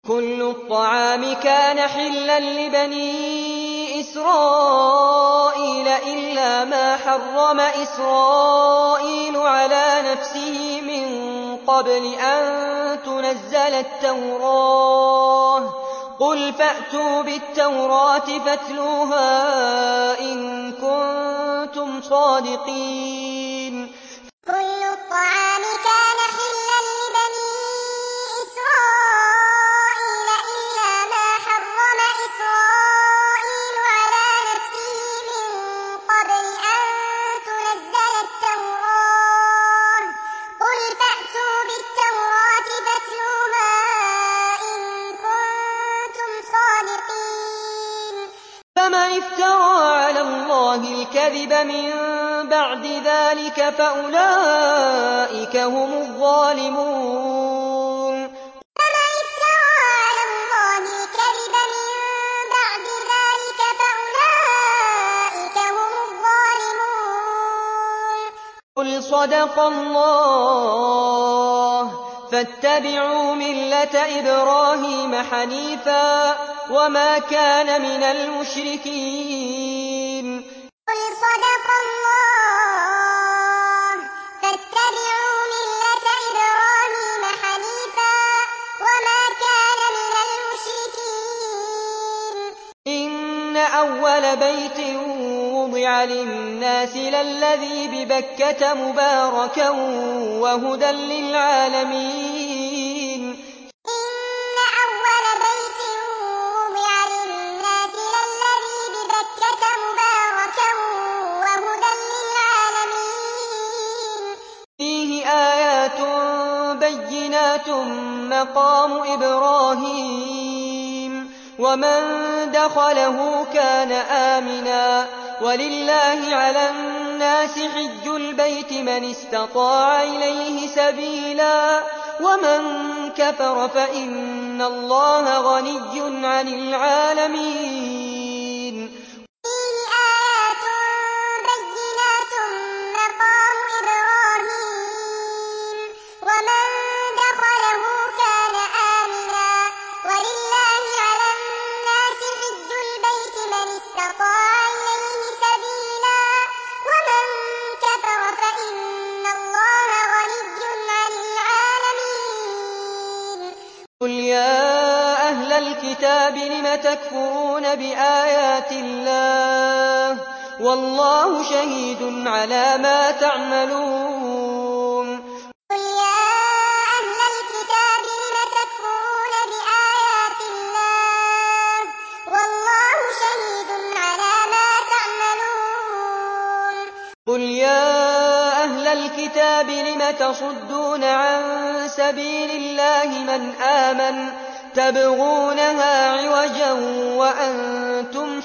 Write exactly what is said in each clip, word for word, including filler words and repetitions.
كل الطعام كان حلا لبني إسرائيل إلا ما حرم إسرائيل على نفسه من قبل أن تنزل التوراة. قل فأتوا بالتوراة فاتلوها إن كنتم صادقين. كل الطعام كان حلا لبني إسرائيل إلا ما حرم إسرائيل على نفسه من قبل أن تنزل التوراة. قل فأتوا بالتوراة فاتلوها إن كنتم صادقين. فمن افترى على الله الكذب من بعد ذلك فأولئك هم الظالمون. فمن افترى على الله الكذب من بعد ذلك فأولئك هم الظالمون. قل صدق الله فاتبعوا ملة إبراهيم حنيفا وما كان من المشركين. قل صدق الله فاتبعوا ملة إبراهيم حنيفا وما كان من المشركين. إن أول بيت وضع للناس للذي ببكة مباركا وهدى للعالمين. إن أول بيت وضع للناس للذي ببكة مباركا وهدى للعالمين. فيه آيات بينات مقام إبراهيم ومن دخله كان آمنا ولله على الناس حج البيت من استطاع إليه سبيلا ومن كفر فإن الله غني عن العالمين. فيه آيات بينات مقام إبراهيم ومن دخله كان آمنا ولله على الناس حج البيت من استطاع إليه سبيلا ومن كفر فإن الله غني عن العالمين. قل يا أهل الكتاب لم تكفرون بآيات الله والله شهيد على ما تعملون. قل يا أهل الكتاب لم تكفرون بآيات الله والله شهيد على ما تعملون. قل يا أهل الكتاب لم تصدون عن سبيل الله من آمن تبغونها عوجا وأنتم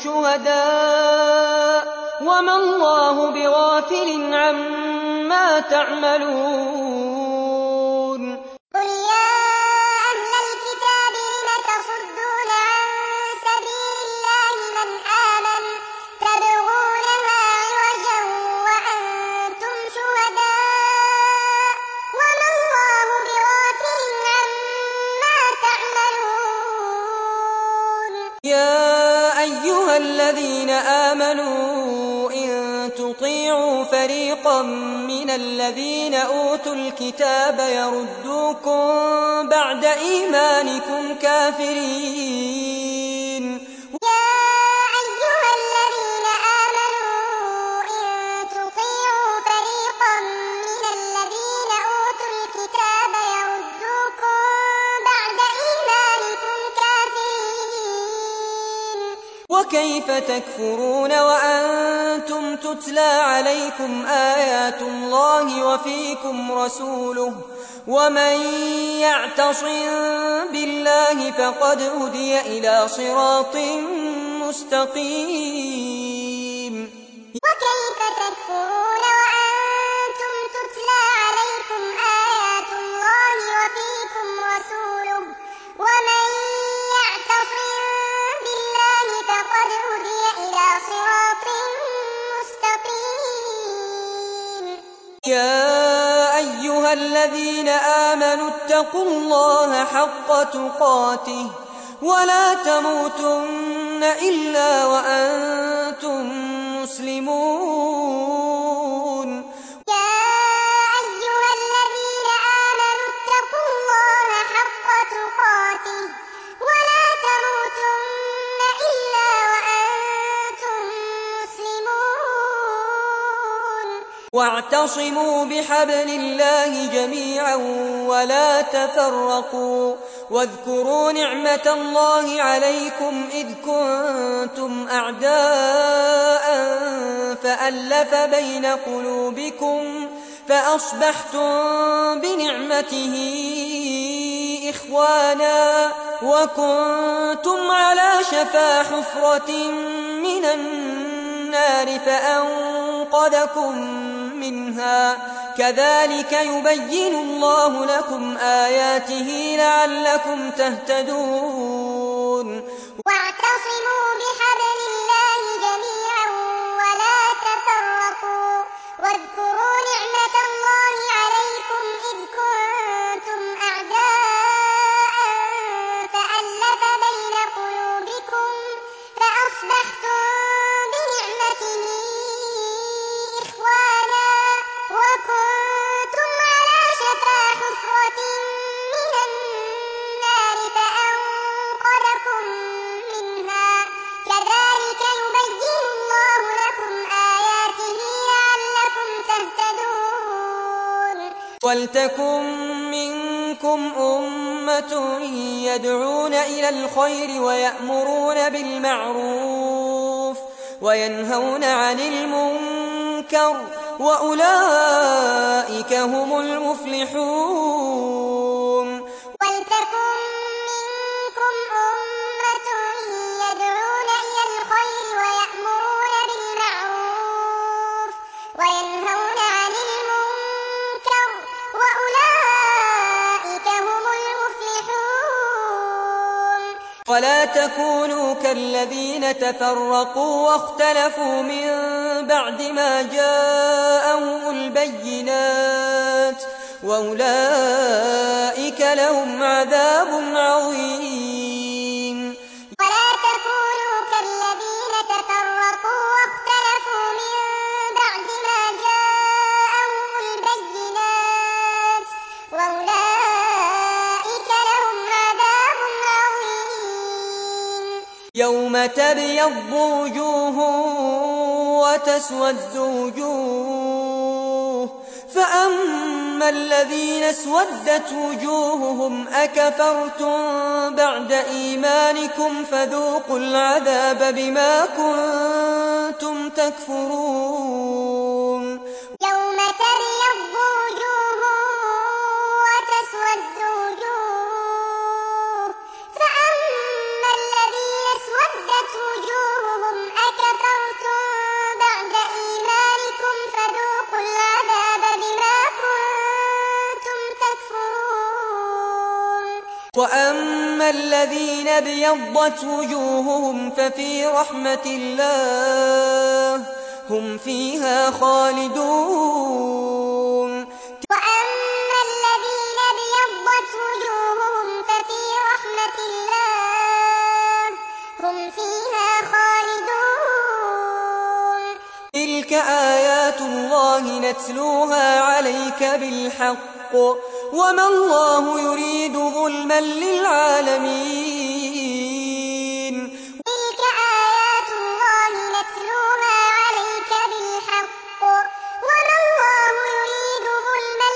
شهداء وما الله بغافل عما تعملون. قل يا أهل الكتاب لم تصدون عن سبيل الله من آمن تبغونها عوجا وأنتم شهداء وما الله بغافل عما تعملون. يا أيها الذين آمنوا إن تطيعوا فريقا من الذين أوتوا الكتاب يردوكم بعد إيمانكم كافرين. يا أيها الذين آمنوا إن تطيعوا فريقا من الذين أوتوا الكتاب يردوكم بعد إيمانكم كافرين. وكيف تكفرون وأنتم تتلى عليكم آيات الله وفيكم رسوله ومن يعتصم بالله فقد هدي إلى صراط مستقيم. وكيف تكفرون وأنتم تتلى عليكم آيات الله وفيكم رسوله ومن يعتصم بالله فقد هدي إلى صراط مستقيم. يا أيها الذين آمنوا اتقوا اتقوا الله حق تقاته ولا تموتن إلا وأنتم مسلمون. يا أيها الذين آمنوا اتقوا الله حق تقاته ولا تموتن إلا وأنتم مسلمون. واعتصموا بحبل الله جميعا ولا تفرقوا واذكروا نعمة الله عليكم إذ كنتم أعداء فألف بين قلوبكم فأصبحتم بنعمته إخوانا وكنتم على شفا حفرة من النار فأنقذكم منها كذلك يبين الله لكم آياته لعلكم تهتدون. واعتصموا بحبل الله جميعا ولا تفرقوا واذكروا نعمة الله عليكم إذ كنتم أعداء فألف بين قلوبكم فأصبحتم بنعمته إخوانا وكنتم على شفا حفرة من النار فأنقذكم منها كذلك يبين الله لكم آياته لعلكم تهتدون. ولتكن منكم أمة يدعون إلى الخير ويأمرون بالمعروف وينهون عن المنكر وأولئك هم المفلحون. ولتكن منكم أمة يدعون إلى الخير ويأمرون بالمعروف وينهون عن المنكر وأولئك هم المفلحون. ولا تكونوا كالذين تفرقوا واختلفوا من بعد ما جاءهم البينات وأولئك لهم عذاب عظيم. ولا تكونوا كالذين تفرقوا واختلفوا من بعد ما جاءهم البينات وأولئك لهم عذاب عظيم. يوم تبيض وجوه وتسود وجوه فأما الذين اسودت وجوههم أكفرتم بعد إيمانكم فذوقوا العذاب بما كنتم تكفرون. يوم تبيض وجوه وتسود وجوه فأما الذين اسودت وجوههم أكفرتم بعد إيمانكم فذوقوا العذاب بما كنتم تكفرون. وأما الذين ابيضت وجوههم ففي رحمة الله هم فيها خالدون. وأما الذين ابيضت وجوههم ففي رحمة الله هم فيها خالدون. تلك آيات الله نتلوها عليك بالحق وما الله يريد ظلما للعالمين. تلك آيات الله نتلوها عليك بالحق وما الله يريد ظلما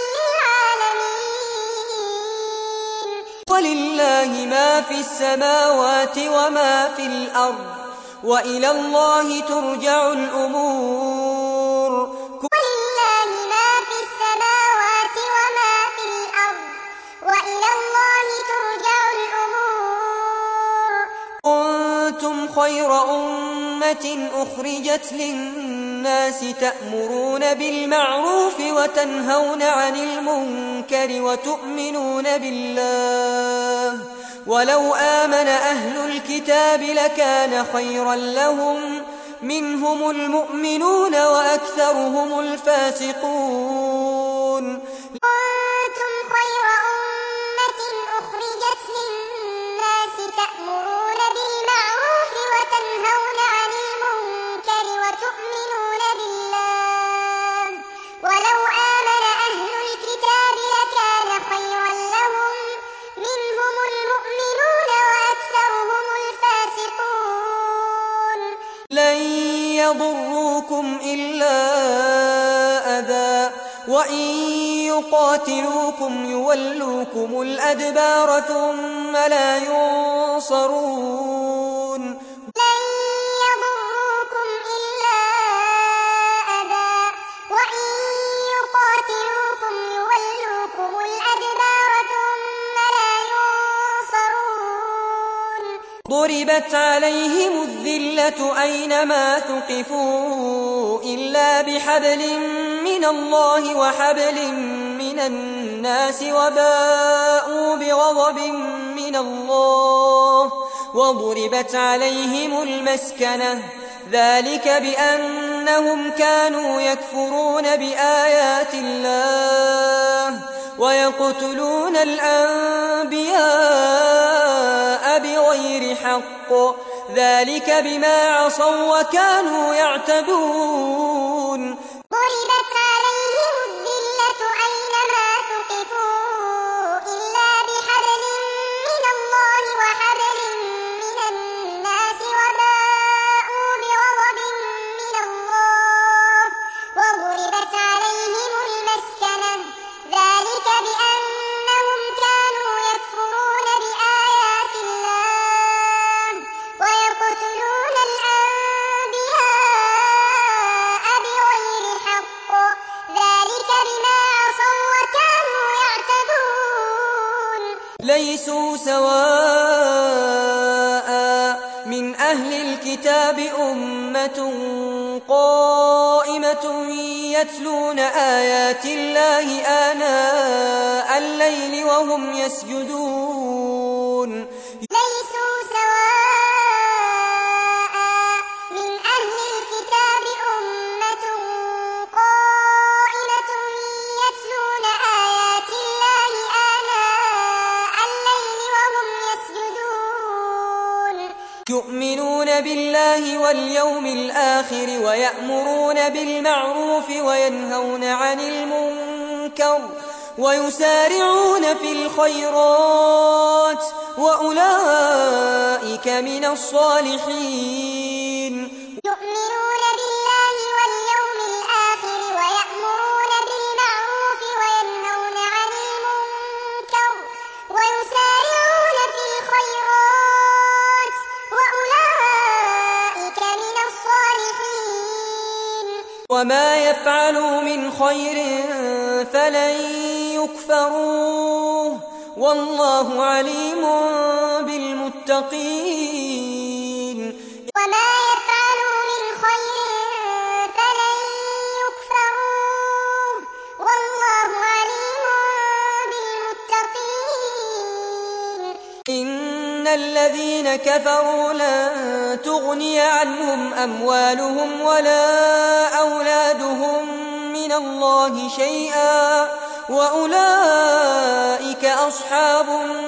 للعالمين. ولله ما في السماوات وما في الأرض وإلى الله ترجع الأمور. ولله ما في السماوات وما في الأرض وإلى الله ترجع الأمور. كنتم خير أمة أخرجت للناس تأمرون بالمعروف وتنهون عن المنكر وتؤمنون بالله ولو آمن أهل الكتاب لكان خيرا لهم منهم المؤمنون وأكثرهم الفاسقون. كنتم خير أمة يضروكم إلا أذى وإن يقاتلوكم يولوكم الأدبار ثم لا ينصرون لن يضروكم إلا أذى وإن يقاتلوكم يولوكم الأدبار ثم لا ينصرون ضربت عليهم الذلة أينما ثقفوا إلا بحبل من الله وحبل من الناس وباءوا بغضب من الله وضربت عليهم المسكنة ذلك بأنهم كانوا يكفرون بآيات الله ويقتلون الأنبياء بغير حق ذلك بما عصوا وكانوا يعتدون ضربت عليهم الذلة أينما ثقفوا إلا بحبل من الله وحبل من الناس وباءوا بغضب من الله وضربت عليهم المسكنة ذلك بأنهم كانوا يكفرون بآيات الله ويقتلون الأنبياء بغير حق ذلك بما عصوا وكانوا يعتدون ليسوا سواء من أهل الكتاب أمة قائمة يتلون آيات الله آناء الليل وهم يسجدون ليسوا سواء من أهل الكتاب أمة قائمة يتلون آيات الله آناء الليل وهم يسجدون يؤمنون بالله واليوم الآخر ويأمرون بالمعروف وينهون عن المنكر ويسارعون في الخيرات وأولئك من الصالحين يؤمنون بالله واليوم الآخر ويأمرون بالمعروف وينهون عن المنكر ويسارعون في الخيرات وأولئك من الصالحين وما يفعلوا من خير فلن يكفروه والله عليم بالمتقين وما يفعلوا من خير فلن يكفروه والله عليم بالمتقين إن الذين كفروا لن تغني عنهم أموالهم ولا أولادهم من الله شيئا وأولئك أصحاب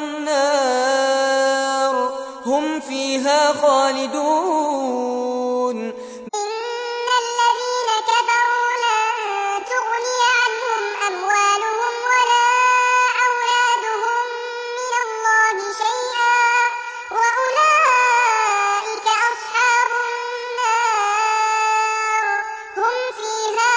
النار هم فيها خالدون إن الذين كفروا لن تغني عنهم أموالهم ولا أولادهم من الله شيئا وأولئك أصحاب النار هم فيها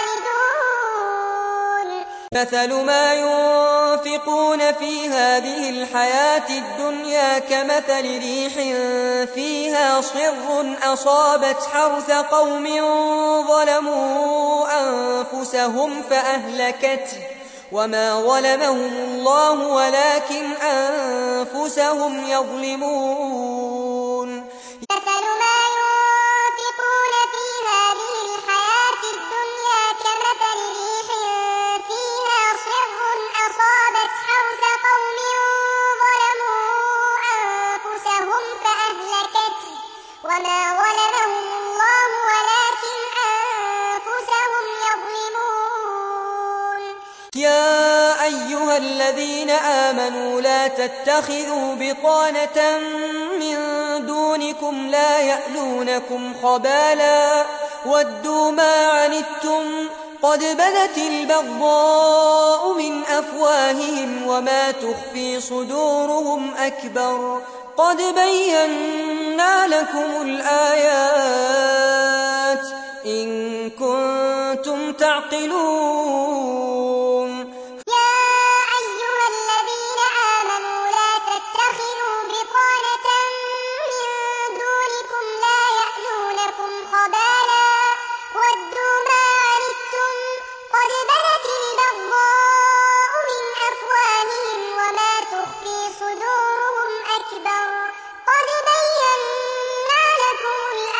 خالدون مثل ما ينفقون في هذه الحياة الدنيا كمثل ريح فيها صر أصابت حرث قوم ظلموا أنفسهم فأهلكته وما ظلمهم الله ولكن أنفسهم يظلمون مثل ما ينفقون في هذه الحياة الدنيا كمثل ريح فيها صر أصابت حرث قوم ظلموا أنفسهم فأهلكته وما ظلمهم الله ولكن أنفسهم يظلمون يا أيها الذين آمنوا لا تتخذوا بطانة من دونكم لا يألونكم خبالا ودوا ما عنتم قد بدت البغضاء من أفواههم وما تخفي صدورهم أكبر قد بينا لكم الآيات إن كنتم تعقلون. يا أيها الذين آمنوا لا تتخذوا بطانة من دونكم لا يألونكم خبالا ودوا ما عنتم قد بدت البغضاء من أفواههم وما تخفي صدورهم أكبر قد بينا لكم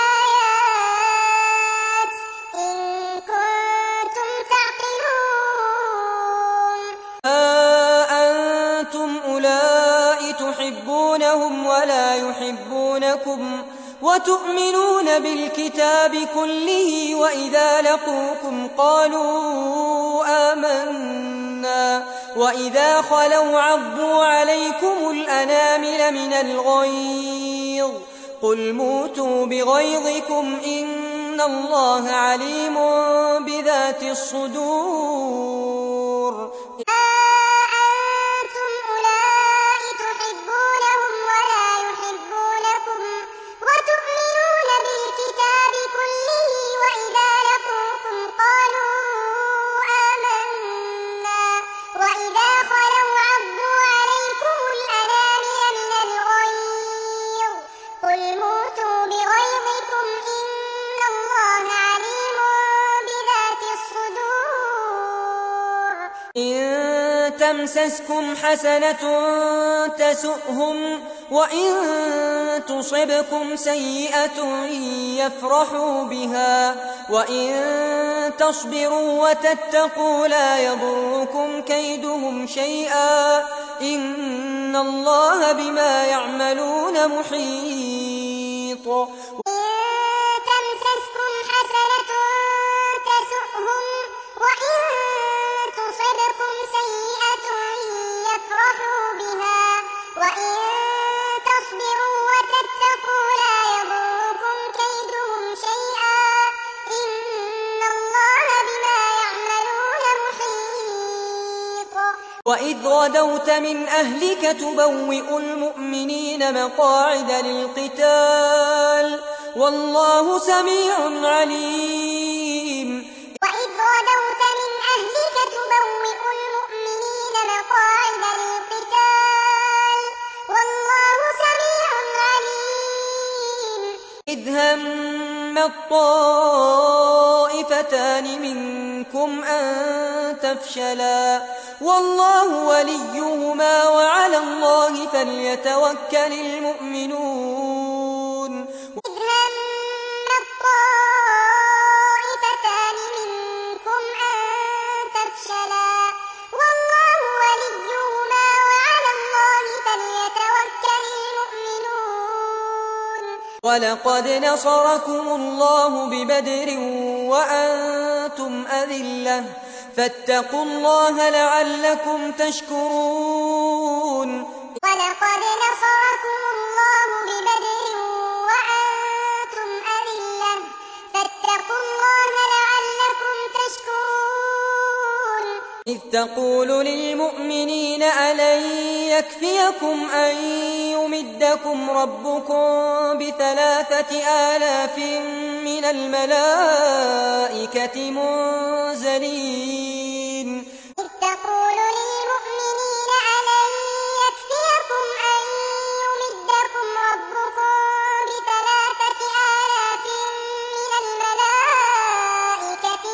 الآيات إن كنتم تعقلون. ها أنتم أولئك تحبونهم ولا يحبونكم وتؤمنون بالكتاب كله وإذا لقوكم قالوا آمنا وإذا خلوا عضوا عليكم الأنامل من الغيظ قل موتوا بغيظكم إن الله عليم بذات الصدور. أنتم أولئك تحبونهم ولا يحبونكم وتؤمنون بالكتاب كله وإذا لقوكم قالوا آمنا وإذا خلوا عضوا عليكم الأنامل من الغيظ قل موتوا بغيظكم إن الله عليم بذات الصدور. إن تمسسكم حسنة تسؤهم وإن تصبكم سيئة يفرحوا بها وإن تصبروا وتتقوا لا يضركم كيدهم شيئا إن الله بما يعملون محيط. إن تمسسكم حسنة تسؤهم وإن تصبكم سيئة يفرحوا بها وإن تصبروا وتتقوا لا يضركم كيدهم شيئا إن الله بما يعملون محيط. وإذ غدوت من أهلك تبوئ المؤمنين مقاعد للقتال والله سميع عليم. وإذ غدوت من أهلك تبوئ المؤمنين مقاعد للقتال والله سميع عليم. إذ هم الطائفتان منكم أن تفشلا والله وليهما وعلى الله فليتوكل المؤمنون. إذ هم الطائفتان منكم أن تفشلا والله وليهما وعلى الله فليتوكل المؤمنون. ولقد نصركم الله ببدر وأنتم أذلة فاتقوا الله لعلكم تشكرون. ولقد نصركم الله ببدر وأنتم أذلة فاتقوا الله لعلكم تشكرون. إذ تقول للمؤمنين ألن يكفيكم أن يمدكم ربكم بثلاثة آلاف من الملائكة منزلين. إذ تقول للمؤمنين ألن يكفيكم أن يمدكم ربكم بثلاثة آلاف من الملائكة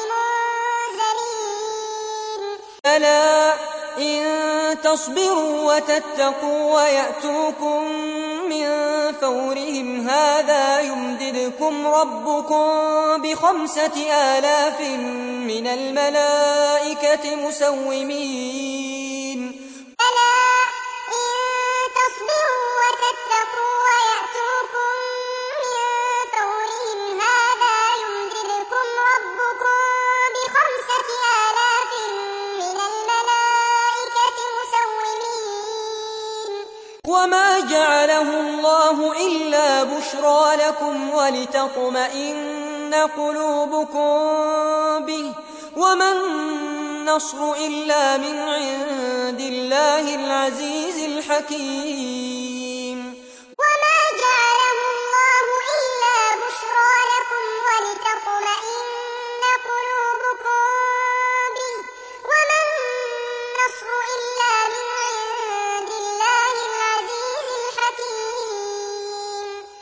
منزلين. ألا إن تصبروا وتتقوا ويأتوكم من فورهم هذا يمددكم ربكم بخمسة آلاف من الملائكة مسومين. ألا إن تصبروا وتتقوا ويأتوكم من فورهم هذا يمددكم ربكم بخمسة آلاف من الملائكة مسومين. وما جعله الله إلا بشرى لكم ولتطمئن قلوبكم به وما النصر إلا من عند الله العزيز الحكيم. وما جعله الله إلا بشرى لكم ولتطمئن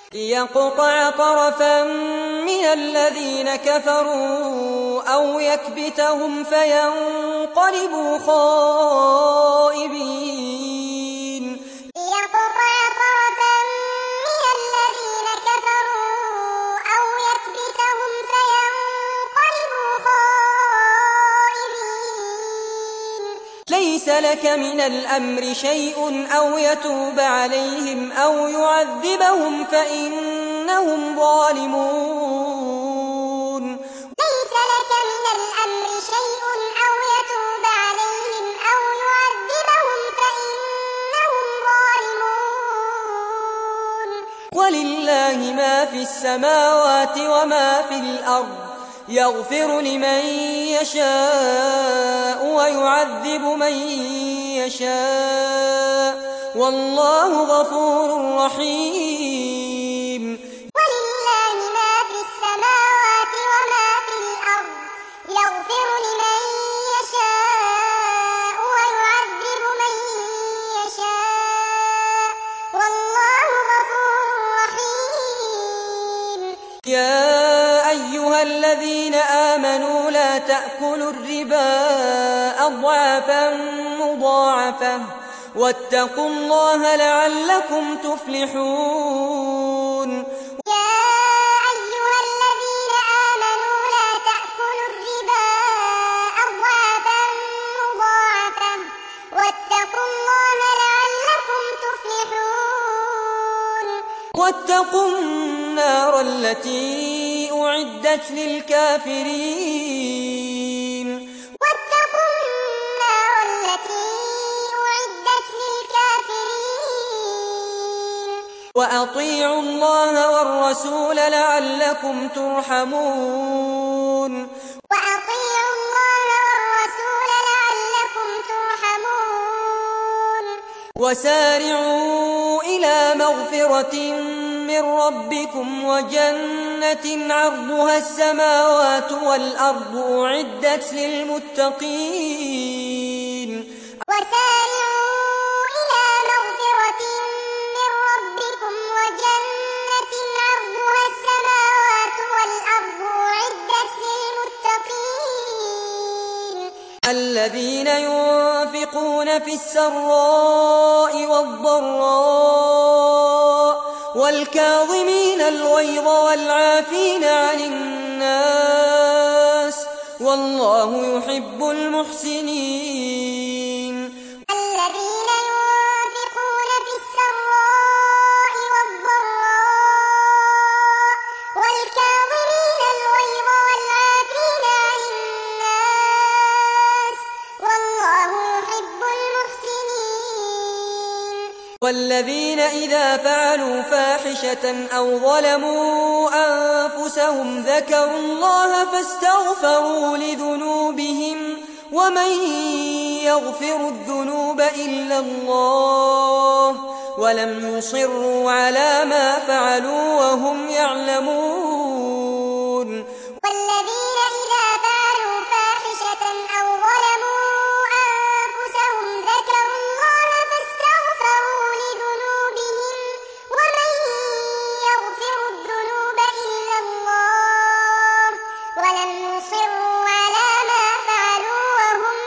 ليقطع طرفا من الذين كفروا أو يكبتهم فينقلبوا خائبين ليقطع طرفا من الذين كفروا أو يكبتهم فينقلبوا خائبين ليس لك من الأمر شيء أو يتوب عليهم أو يعذبهم فإنهم ظالمون ليس لك من الأمر شيء أو يتوب عليهم أو يعذبهم فإنهم ظالمون ولله ما في السماوات وما في الأرض يغفر لمن يشاء ويعذب من يشاء والله غفور رحيم ولله ما في السماوات وما في الأرض يغفر لمن يشاء ويعذب من يشاء والله غفور رحيم يا أيها الذين آمنوا لا تأكلوا الربا أضعافا مضاعفة واتقوا الله لعلكم تفلحون يا أيها الذين آمنوا لا تأكلوا الربا أضعافا مضاعفة واتقوا الله لعلكم تفلحون واتقوا النار التي أعدت للكافرين واتقوا النار التي أعدت للكافرين وأطيعوا الله والرسول لعلكم ترحمون وأطيعوا الله والرسول لعلكم ترحمون وسارعوا إلى مغفرة من ربكم وجنة عرضها السماوات والأرض أعدت للمتقين وسارعوا إلى مغفرة من ربكم وجنة عرضها السماوات والأرض أعدت للمتقين الذين ينفقون في السراء والضراء والكاظمين الغيظ والعافين عن الناس والله يحب المحسنين الذين ينفقون في السراء والضراء والكاظمين الغيظ والعافين عن الناس والله يحب المحسنين والذين إذا فعلوا فاحشة أو ظلموا أنفسهم ذكروا الله فاستغفروا لذنوبهم ومن يغفر الذنوب إلا الله ولم يصروا على ما فعلوا وهم يعلمون والذين إذا فعلوا فاحشة أو ظلموا أنفسهم ذكروا الله فاستغفروا لذنوبهم ومن يغفر الذنوب إلا الله ولم يصروا على ما فعلوا وهم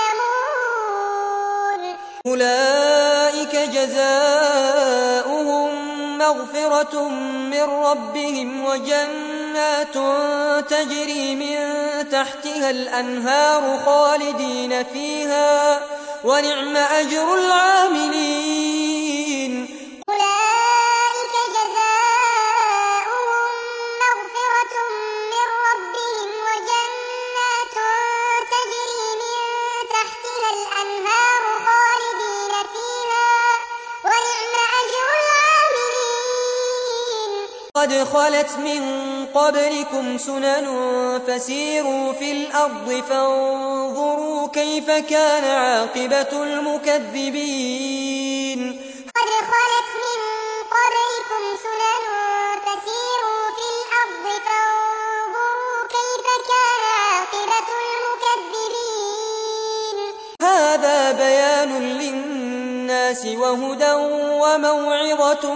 يعلمون أولئك جزاؤهم مغفرة من ربهم وجنات تجري من تحتها الأنهار خالدين فيها ونعم أجر العاملين أولئك جزاؤهم مغفرة من ربهم وجنات تجري من تحتها الأنهار خالدين فيها ونعم أجر العاملين قد خلت من قبلكم سنن فسيروا في الأرض فانظروا كيف كان عاقبة المكذبين قد خلت من قبلكم سنن فسيروا في الأرض فانظروا كيف كان عاقبة المكذبين هذا بيان للناس للناس وهدى وموعظة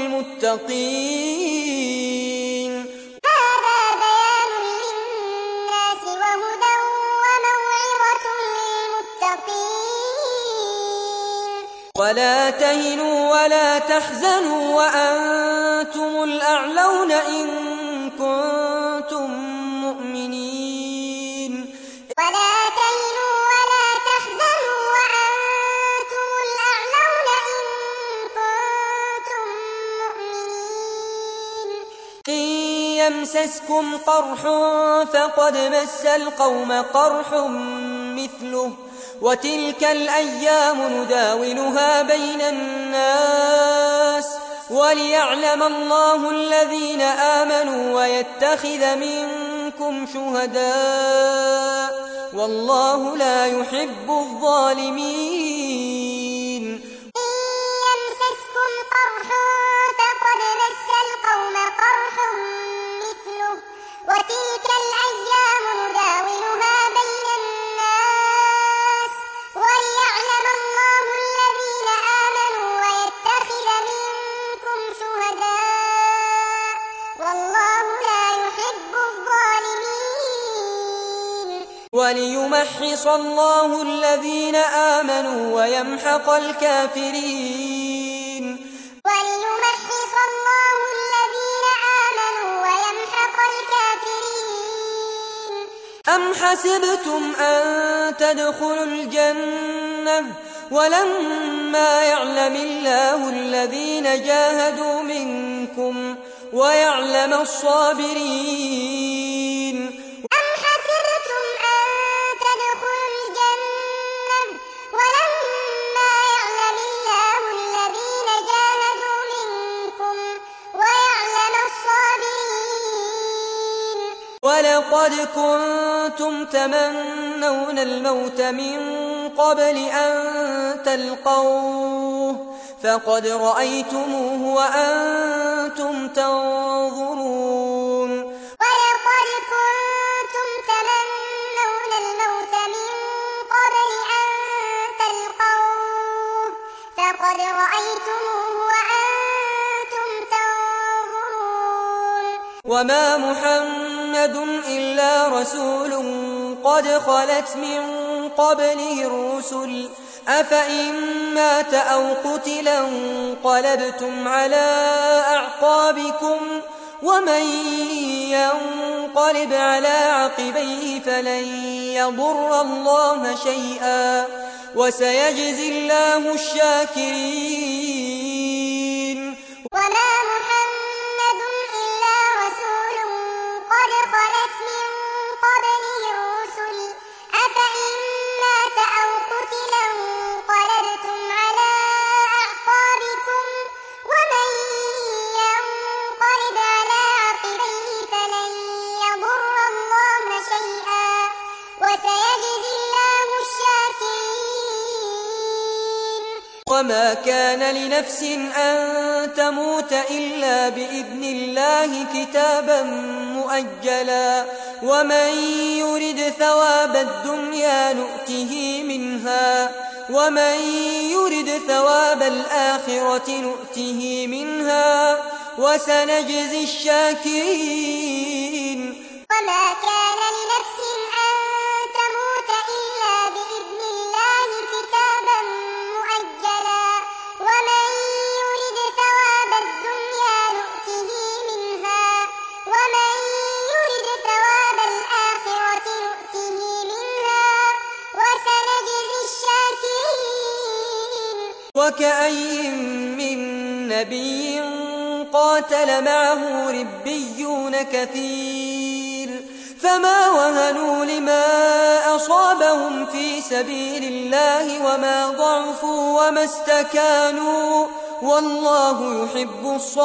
للمتقين. هذا بيان للناس وهدى وموعظة للمتقين. ولا تهنوا ولا تحزنوا وأنتم الأعلون إن كنتم مؤمنين. ولا تهنوا ولا تحزنوا وأنتم الأعلون إن كنتم مؤمنين. إن يمسسكم قرح فقد مس القوم قرح مثله وتلك الأيام نداولها بين الناس وليعلم الله الذين آمنوا ويتخذ منكم شهداء والله لا يحب الظالمين. إن يمسسكم قرح فقد مس القوم قرح مثله وتلك الأيام نداولها بين الناس وليعلم الله الذين آمنوا ويتخذ منكم شهداء والله لا يحب الظالمين. وليمحص الله الذين آمنوا ويمحق الكافرين. وليمحص الله الذين آمنوا ويمحق الكافرين. أم حسبتم أن تدخلوا الجنة ولما يعلم الله الذين جاهدوا منكم ويعلم الصابرين. أم حسبتم أن تدخلوا الجنة ولما يعلم الله الذين جاهدوا منكم ويعلم الصابرين. ولقد كنتم تمنون الموت من قبل أن تلقوه فقد رأيتموه وأنتم تنظرون. ولقد كنتم تمنون الموت من قبل أن تلقوه فقد رأيتموه وأنتم تنظرون. وما محمد إلا رسول قد خلت من قبله الرسل أفإن مات أو قتلا انقلبتم على أعقابكم ومن ينقلب على عقبيه فلن يضر الله شيئا وسيجزي الله الشاكرين. وما محمد إلا رسول قد خلت من قبله الرسل أفإن مات أو قتلا انقلبتم على أعقابكم ومن ينقلب على عقبيه فلن يضر الله شيئا وسيجزي الله الشاكرين. وما كان لنفس أن تموت إلا بإذن الله كتابا مؤجلا ومن يرد ثواب الدنيا نؤته منها ومن يرد ثواب الآخرة نؤته منها وسنجزي الشاكرين. وما كان لنفس أن تموت إلا بإذن الله كتابا مؤجلا ومن يرد ثواب الدنيا نؤته منها ومن يرد ثواب الآخرة نؤته منها وسنجزي الشاكرين. وكأي من نبي قاتل معه ربيون كثير فما وهنوا لما أصابهم في سبيل الله وما ضعفوا وما استكانوا والله يحب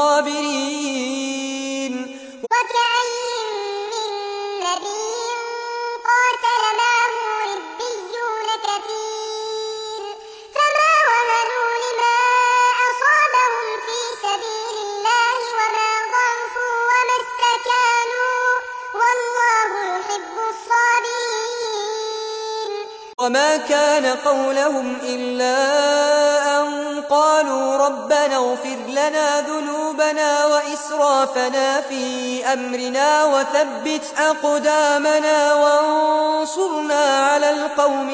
الصابرين. وكأي من نبي قاتل معه ربيون كثير فما وهنوا لما أصابهم في سبيل الله وما ضعفوا وما استكانوا والله يحب الصابرين. وما كان قولهم إلا أن قالوا ربنا اغفر لنا ذنوبنا وإسرافنا في أمرنا وثبت أقدامنا وانصرنا على القوم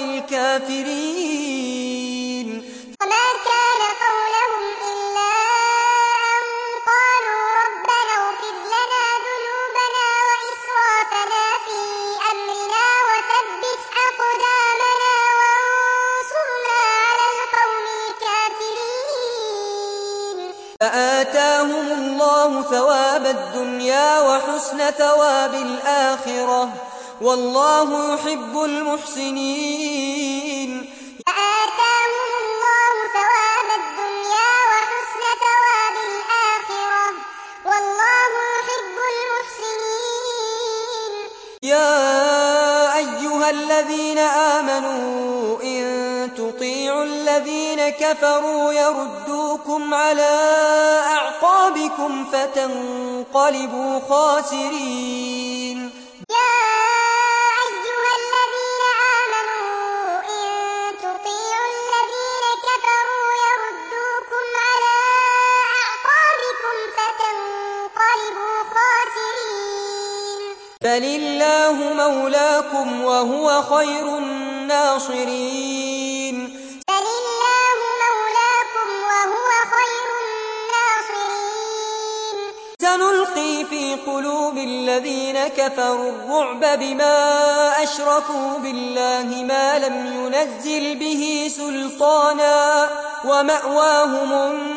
الكافرين. وما كان قولهم إلا أن قالوا ربنا اغفر لنا ذنوبنا وإسرافنا في أمرنا وثبت أقدامنا وانصرنا على القوم الكافرين. فآتاهم الله ثواب الدنيا وحسن ثواب الآخرة والله يحب المحسنين. فآتاهم الله ثواب الدنيا وحسن ثواب الآخرة والله يحب المحسنين. يا أيها الذين آمنوا إن تطيعوا الذين كفروا يردوكم على أعقابكم فتنقلبوا خاسرين. يا أيها الذين آمنوا إن تطيعوا الذين كفروا يردوكم على أعقابكم فتنقلبوا خاسرين. بل الله مولاكم وهو خير الناصرين. بل الله مولاكم وهو خير الناصرين. سنلقي في قلوب الذين كفروا الرعب بما أشركوا بالله ما لم ينزل به سلطانا ومأواهم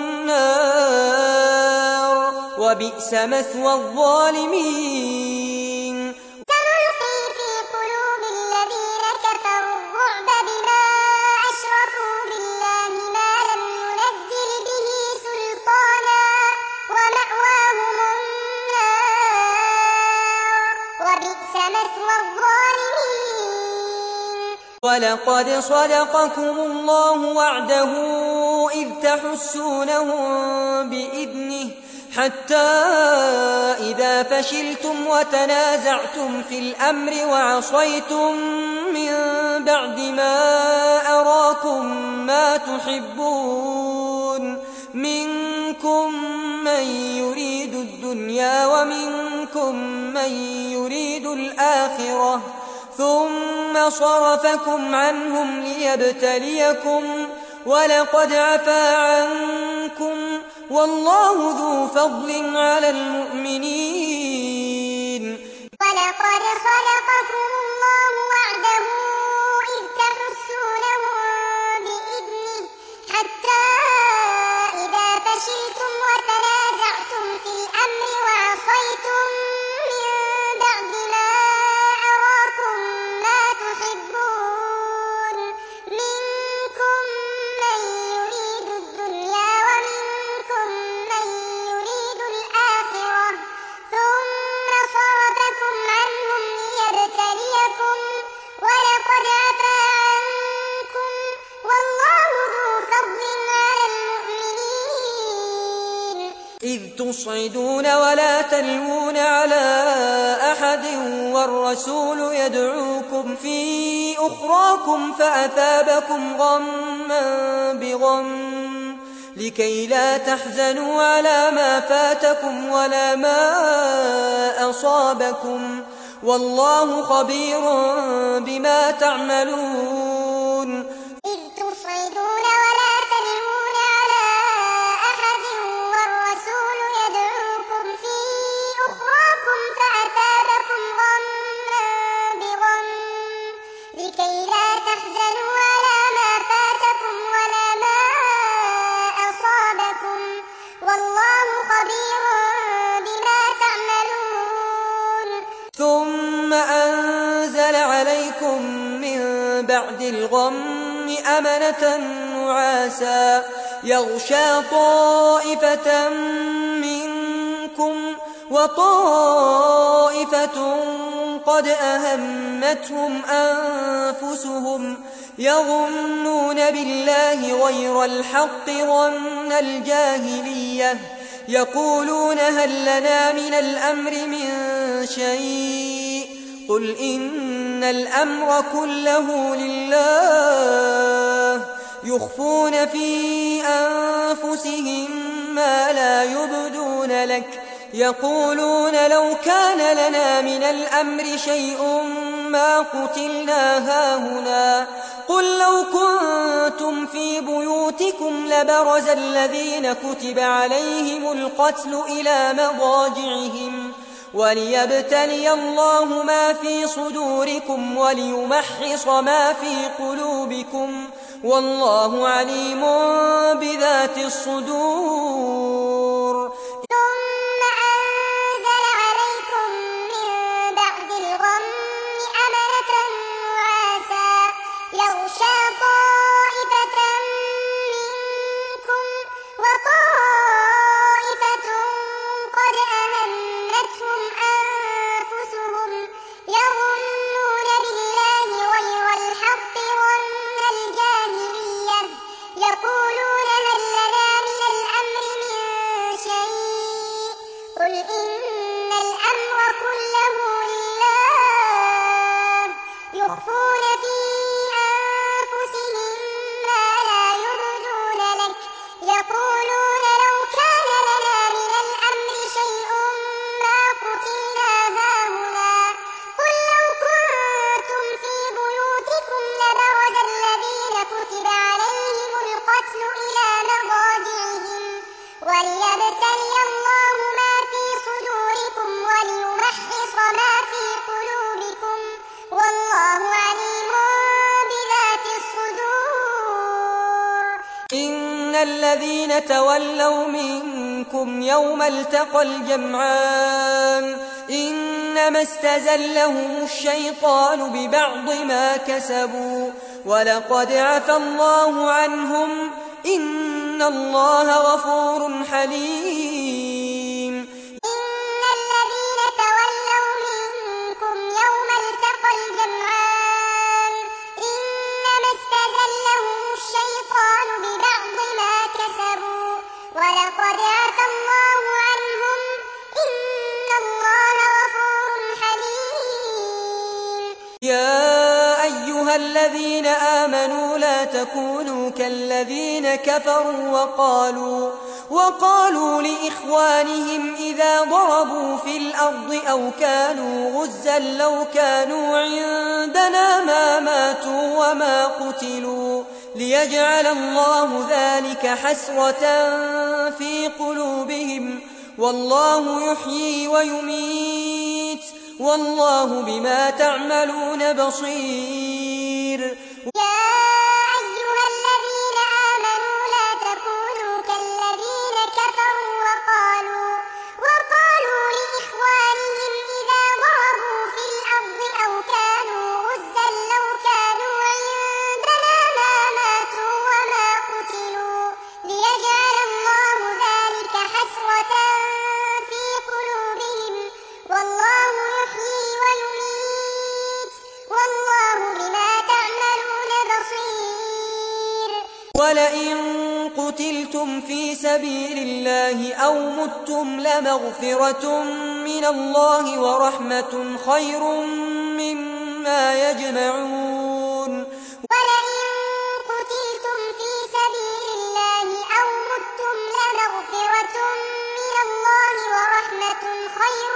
النار وبئس مثوى الظالمين. سنلقي في قلوب الذين كفروا الرعب بما أشركوا بالله ما لم ينزل به سلطانا ومأواهم النار وبئس مثوى الظالمين. ولقد صدقكم الله وعده إذ تحسونهم بإذنه حتى إذا فشلتم وتنازعتم في الأمر وعصيتم من بعد ما أراكم ما تحبون منكم من يريد الدنيا ومنكم من يريد الآخرة ثم صرفكم عنهم ليبتليكم ولقد عفا عنكم والله ذو فضل على المؤمنين. ولقد صدقكم الله وعده إذ تحسونهم بإذنه حتى إذا فشلتم وتنازعتم في الأمر وعصيتم من بعد ما أراكم ما تحبون منكم من يريد الدنيا ومنكم من يريد الآخرة ثم صرفكم عنهم ليبتليكم ولقد عفا عنكم والله ذو فضل على المؤمنين. إذ تصعدون ولا تلوون على أحد والرسول يدعوكم في أخراكم فأثابكم غما بغم لكي لا تحزنوا على ما فاتكم ولا ما أصابكم والله خبير بما تعملون. إذ تصعدون ولا تلوون على أحد والرسول يدعوكم في أخراكم فأثابكم غما بغم لكي لا تحزنوا على ما فاتكم ولا ما أصابكم والله خبير بما تعملون. ثم أنزل عليكم من بعد الغم أمنة نعاسا يغشى طائفة منكم وطائفة قد أهمتهم أنفسهم يظنون بالله غير الحق ظن الجاهلية يقولون هل لنا من الأمر من شيء قل إن الأمر كله لله يخفون في أنفسهم ما لا يبدون لك يقولون لو كان لنا من الأمر شيء ما قتلنا هاهنا قل لو كنتم في بيوتكم لبرز الذين كتب عليهم القتل إلى مضاجعهم وليبتلي الله ما في صدوركم وليمحص ما في قلوبكم والله عليم بذات الصدور. ثم أنزل عليكم من بعد الغم أمنة نعاسا يغشى طائفة منكم وطائفة قد أهمتهم أنفسهم يظنون بالله غير الحق ظن الجاهلية يقولون هل لنا من الأمر من شيء قل إن الأمر كله لله يخفون في أنفسهم ما لا يبدون لك يقولون لو كان لنا من الأمر شيء ما قتلنا هاهنا قل لو كنتم في بيوتكم لبرز الذين كتب عليهم القتل إلى مضاجعهم وليبتلي الله ما في صدوركم وليمحص ما في قلوبكم والله عليم بذات الصدور. إن الذين تولوا منكم يوم التقى الجمعان إنما استزلهم الشيطان ببعض ما كسبوا ولقد عفى الله عنهم إن الله غفور حليم. إن الذين تولوا منكم يوم التقى الجمعان إنما استزلهم الشيطان ببعض ما كسبوا ولقد عفى الله عنهم إن الله غفور حليم. يا أيها الذين آمنوا لا تكونوا كالذين كفروا وقالوا وقالوا لإخوانهم إذا ضربوا في الأرض أو كانوا غزا لو كانوا عندنا ما ماتوا وما قتلوا ليجعل الله ذلك حسرة في قلوبهم والله يحيي ويميت والله بما تعملون بصير. يا أيها الذين آمنوا لا تكونوا كالذين كفروا وقالوا وقالوا لإخوانهم إذا ضربوا في الأرض أو كانوا غزا لو كانوا عندنا ما ماتوا وما قتلوا ليجعل الله ذلك حسرة في قلوبهم والله يحيي ويميت والله بما تعملون بصير. ولئن قتلتم في سبيل الله أو متم لمغفرة من الله ورحمة خير مما يجمعون. ولئن قتلتم في سبيل الله أو متم لمغفرة من الله ورحمة خير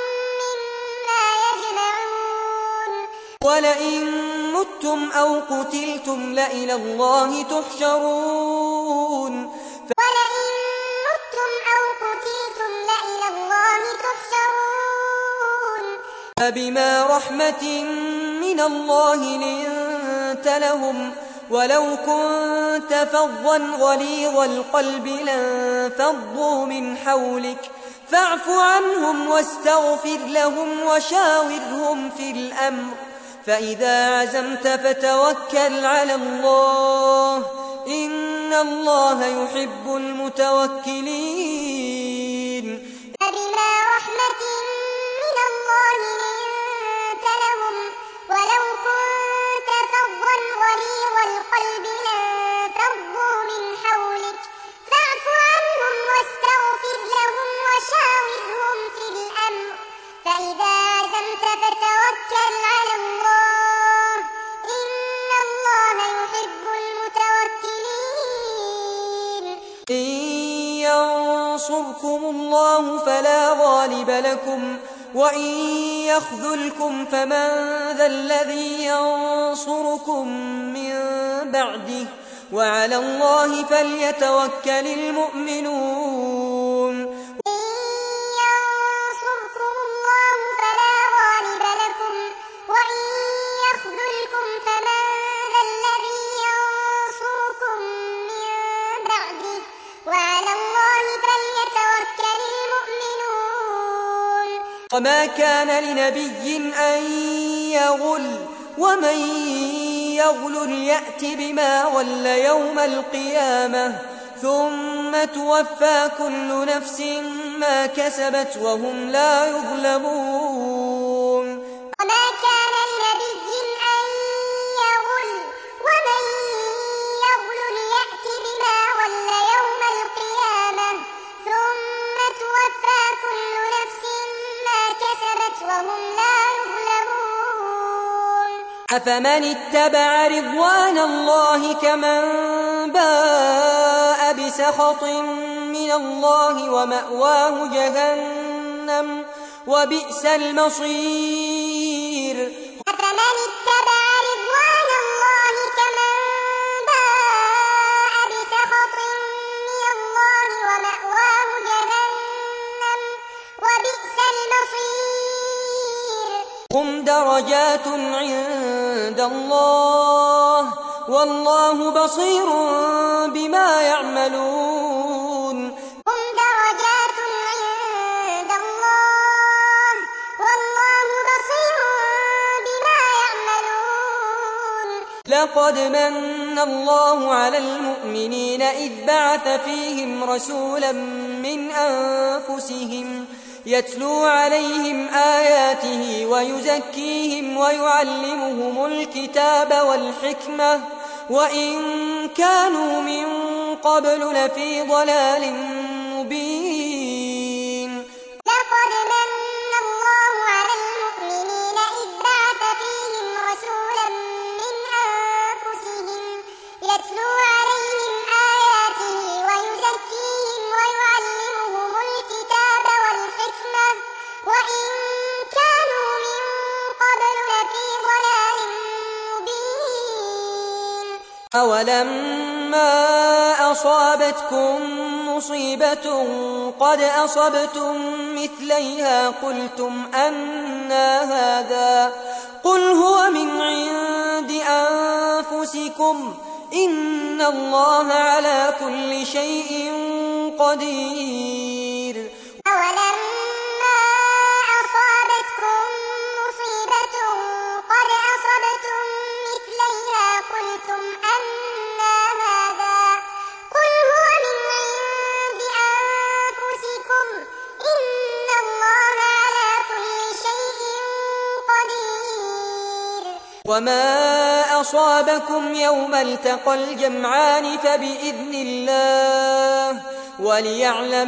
مما يجمعون. ولئن متم أو قتلتم لإلى الله تحشرون. ولئن متم أو قتلتم لإلى الله تحشرون. فبما رحمة من الله لنت لهم ولو كنت فظا غليظ القلب لانفضوا من حولك فاعف عنهم واستغفر لهم وشاورهم في الأمر فإذا عزمت فتوكل على الله إن الله يحب المتوكلين. فبما رحمة من الله لنت لهم ولو كنت فظا غليظ القلب لانفضوا من حولك فاعف عنهم واستغفر لهم وشاورهم في الأمر فإذا عزمت فتوكل على الله ينصركم الله فلا غالب لكم وإن يخذلكم فمن ذا الذي ينصركم من بعده وعلى الله فليتوكل المؤمنون إن ينصركم الله فلا غالب لكم وإن يخذلكم فمن ذا الذي ينصركم من بعده وعلى الله فليتوكل المؤمنون وما كان لنبي أن يغل ومن يغل يأت بما غل يوم القيامة ثم توفى كل نفس ما كسبت وهم لا يظلمون وما كان لنبي أن يغل ومن يغل يأت بما غل يوم القيامة ثم توفى كل نفس ما كسبت وهم لا يظلمون أفمن اتبع رضوان الله كمن باء بسخط من الله ومأواه جهنم وبئس المصير أفمن اتبع رضوان الله كمن باء بسخط من الله ومأواه جهنم وبئس المصير هم درجات عند الله والله بصير بما يعملون هم درجات عند الله والله بصير بما يعملون لقد من الله على المؤمنين إذ بعث فيهم رسولا من أنفسهم يتلو عليهم آياته ويزكيهم ويعلمهم الكتاب والحكمة وإن كانوا من قبل لفي ضلال مبين لقد من الله على المؤمنين إذ بعث فيهم رسولا من أنفسهم يتلو عليهم آياته ويزكيهم ويعلمهم الكتاب والحكمة وإن كانوا من قبل لفي ضلال مبين أولما أصابتكم مصيبة قد أصبتم مثليها قلتم أنى هذا قل هو من عند أنفسكم إن الله على كل شيء قدير أولما أصابتكم مصيبة قد أصبتم مثليها قلتم أنى هذا قل هو من عند أنفسكم إن الله على كل شيء قدير وما أصابكم يوم التقى الجمعان فبإذن الله وليعلم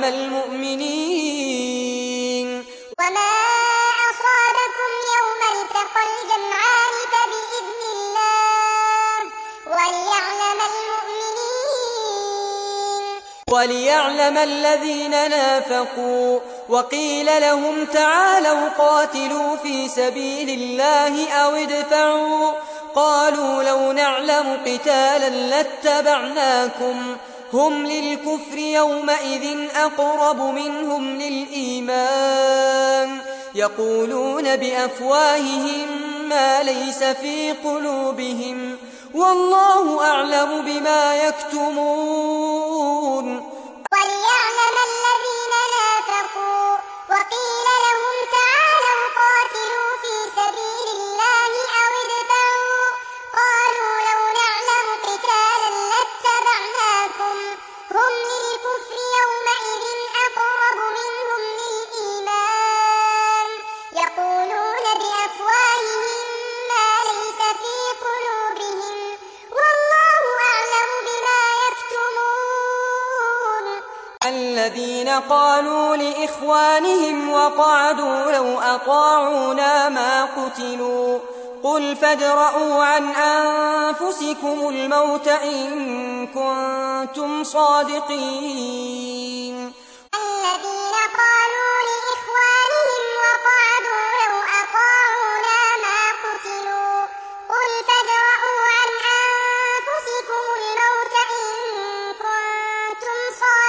المؤمنين وما أصابكم يوم التقى الجمعان فبإذن الله وليعلم المؤمنين وليعلم الذين نافقوا وقيل لهم تعالوا قاتلوا في سبيل الله أو ادفعوا قالوا لو نعلم قتالا لاتبعناكم هم للكفر يومئذ أقرب منهم للإيمان يقولون بأفواههم ما ليس في قلوبهم والله أعلم بما يكتمون وليعلم الذين نافقوا وقيل لهم تعالوا قاتلوا في سبيل الله أو ادفعوا قالوا لو نعلم قتالا لاتبعناكم هم للكفر يومئذ أقرب منهم للإيمان يقولون بأفواههم ما ليس في قلوبهم والله أعلم بما يكتمون الذين قالوا لإخوانهم وقعدوا لو أطاعونا ما قتلوا قل فادرءوا عن أنفسكم الموت إن كنتم صادقين الذين قالوا لإخوانهم وقعدوا لو أطاعونا ما قتلوا قل فادرءوا عن أنفسكم الموت إن كنتم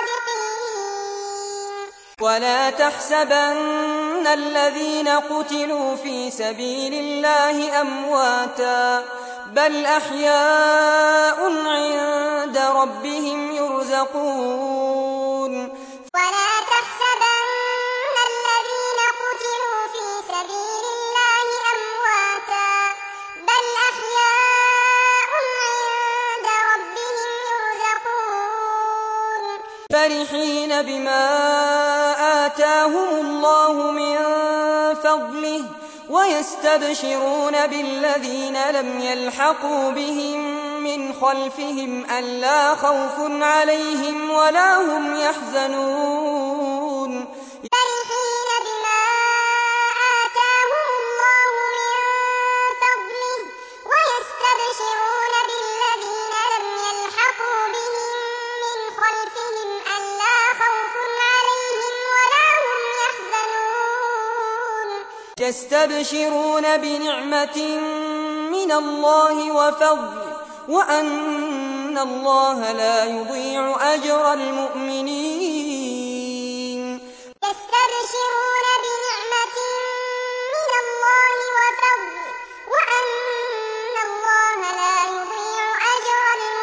صادقين ولا تحسبن الذين قتلوا في سبيل الله أمواتا بل أحياء عند ربهم يرزقون ولا تحسبن الذين قتلوا في سبيل الله أمواتا بل أحياء عند ربهم يرزقون فرحين بما آتاهم الله من فضله ويستبشرون بالذين لم يلحقوا بهم من خلفهم ألا خوف عليهم ولا هم يحزنون فرحين بما آتاهم الله من فضله ويستبشرون بالذين لم يلحقوا بهم من خلفهم ألا خوف عليهم ولا هم يحزنون يستبشرون بنعمة من الله وفضل وأن الله لا يضيع أجر المؤمنين يستبشرون بنعمة من الله وفضل وأن الله لا يضيع أجر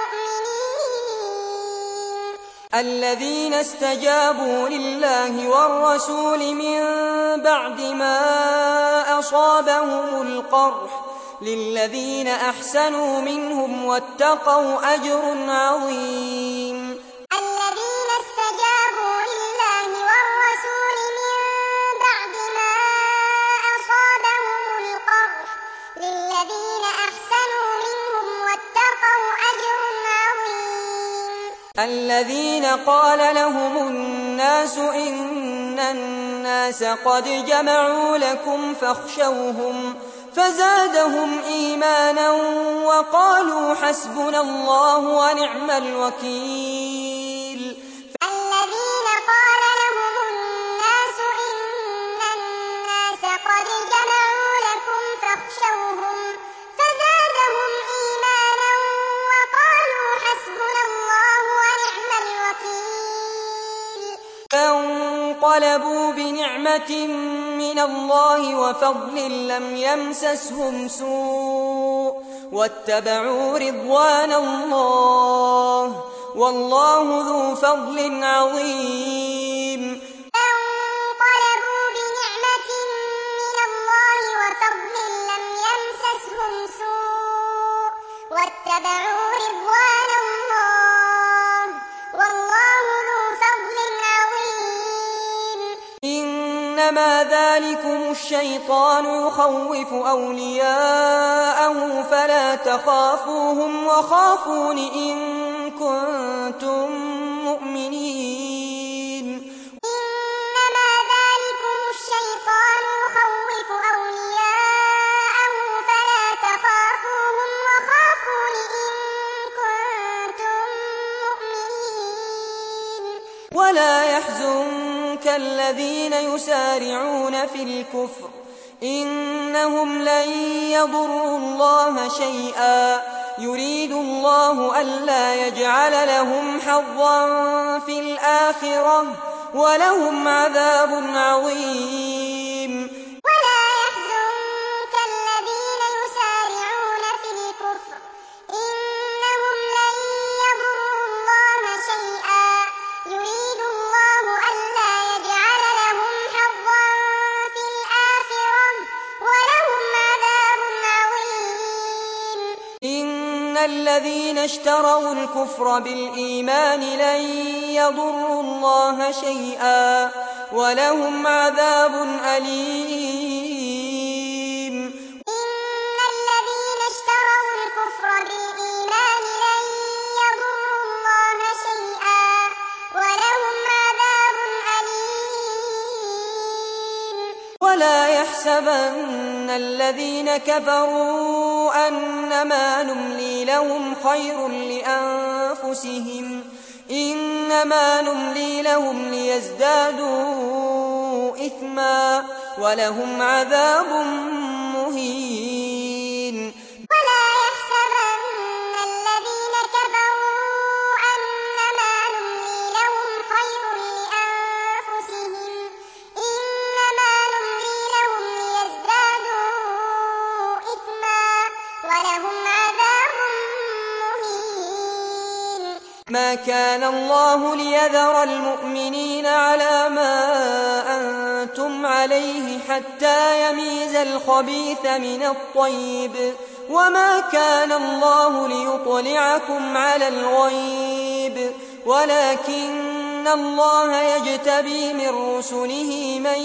المؤمنين الذين استجابوا لله والرسول من بعد ما أصابهم القرح للذين أحسنوا منهم واتقوا أجر عظيم الذين استجابوا لله والرسول من بعد ما أصابهم القرح للذين أحسنوا منهم واتقوا أجر عظيم الذين قال لهم الناس إن الناس قد جمعوا لكم فاخشوهم فزادهم إيمانا وقالوا حسبنا الله ونعم الوكيل الذين قال لهم الناس إن الناس قد جمعوا لكم فاخشوهم فزادهم إيمانا وقالوا حسبنا الله ونعم الوكيل فانقلبوا بنعمة من الله وفضل لم يمسسهم سوء واتبعوا رضوان الله والله ذو فضل عظيم فانقلبوا بنعمة من الله وفضل لم يمسسهم سوء واتبعوا رضوان الله والله ذو فضل عظيم إنما ذلكم الشيطان يخوف أولياءه فلا تخافوهم وخافون إن كنتم مؤمنين إنما ذلكم الشيطان يخوف أولياءه فلا تخافوهم وخافون إن كنتم مؤمنين ولا يحزنك الذين يسارعون في الكفر إنهم لن يضروا الله شيئا يريد الله ألا يجعل لهم حظا في الآخرة ولهم عذاب عظيم ولا يحزنك الذين يسارعون في الكفر إنهم لن يضروا الله شيئا يريد الله ألا يجعل لهم حظا في الآخرة ولهم عذاب عظيم إن الذين اشتروا الكفر بالإيمان لن يضروا الله شيئا ولهم عذاب أليم إن الذين اشتروا الكفر بالإيمان لن يضروا الله شيئا ولهم عذاب أليم ولا يحسبن الذين كفروا أنما نملي لهم خير لأنفسهم إنما نملي لهم ليزدادوا إثما ولهم عذاب مهين. ولا يحسبن الذين كفروا أنما نملي لهم خير لأنفسهم إنما نملي لهم ليزدادوا إثما ولهم عذاب مهين. ما كان الله ليذر المؤمنين على ما أنتم عليه حتى يميز الخبيث من الطيب وما كان الله ليطلعكم على الغيب ولكن الله يجتبي من رسله من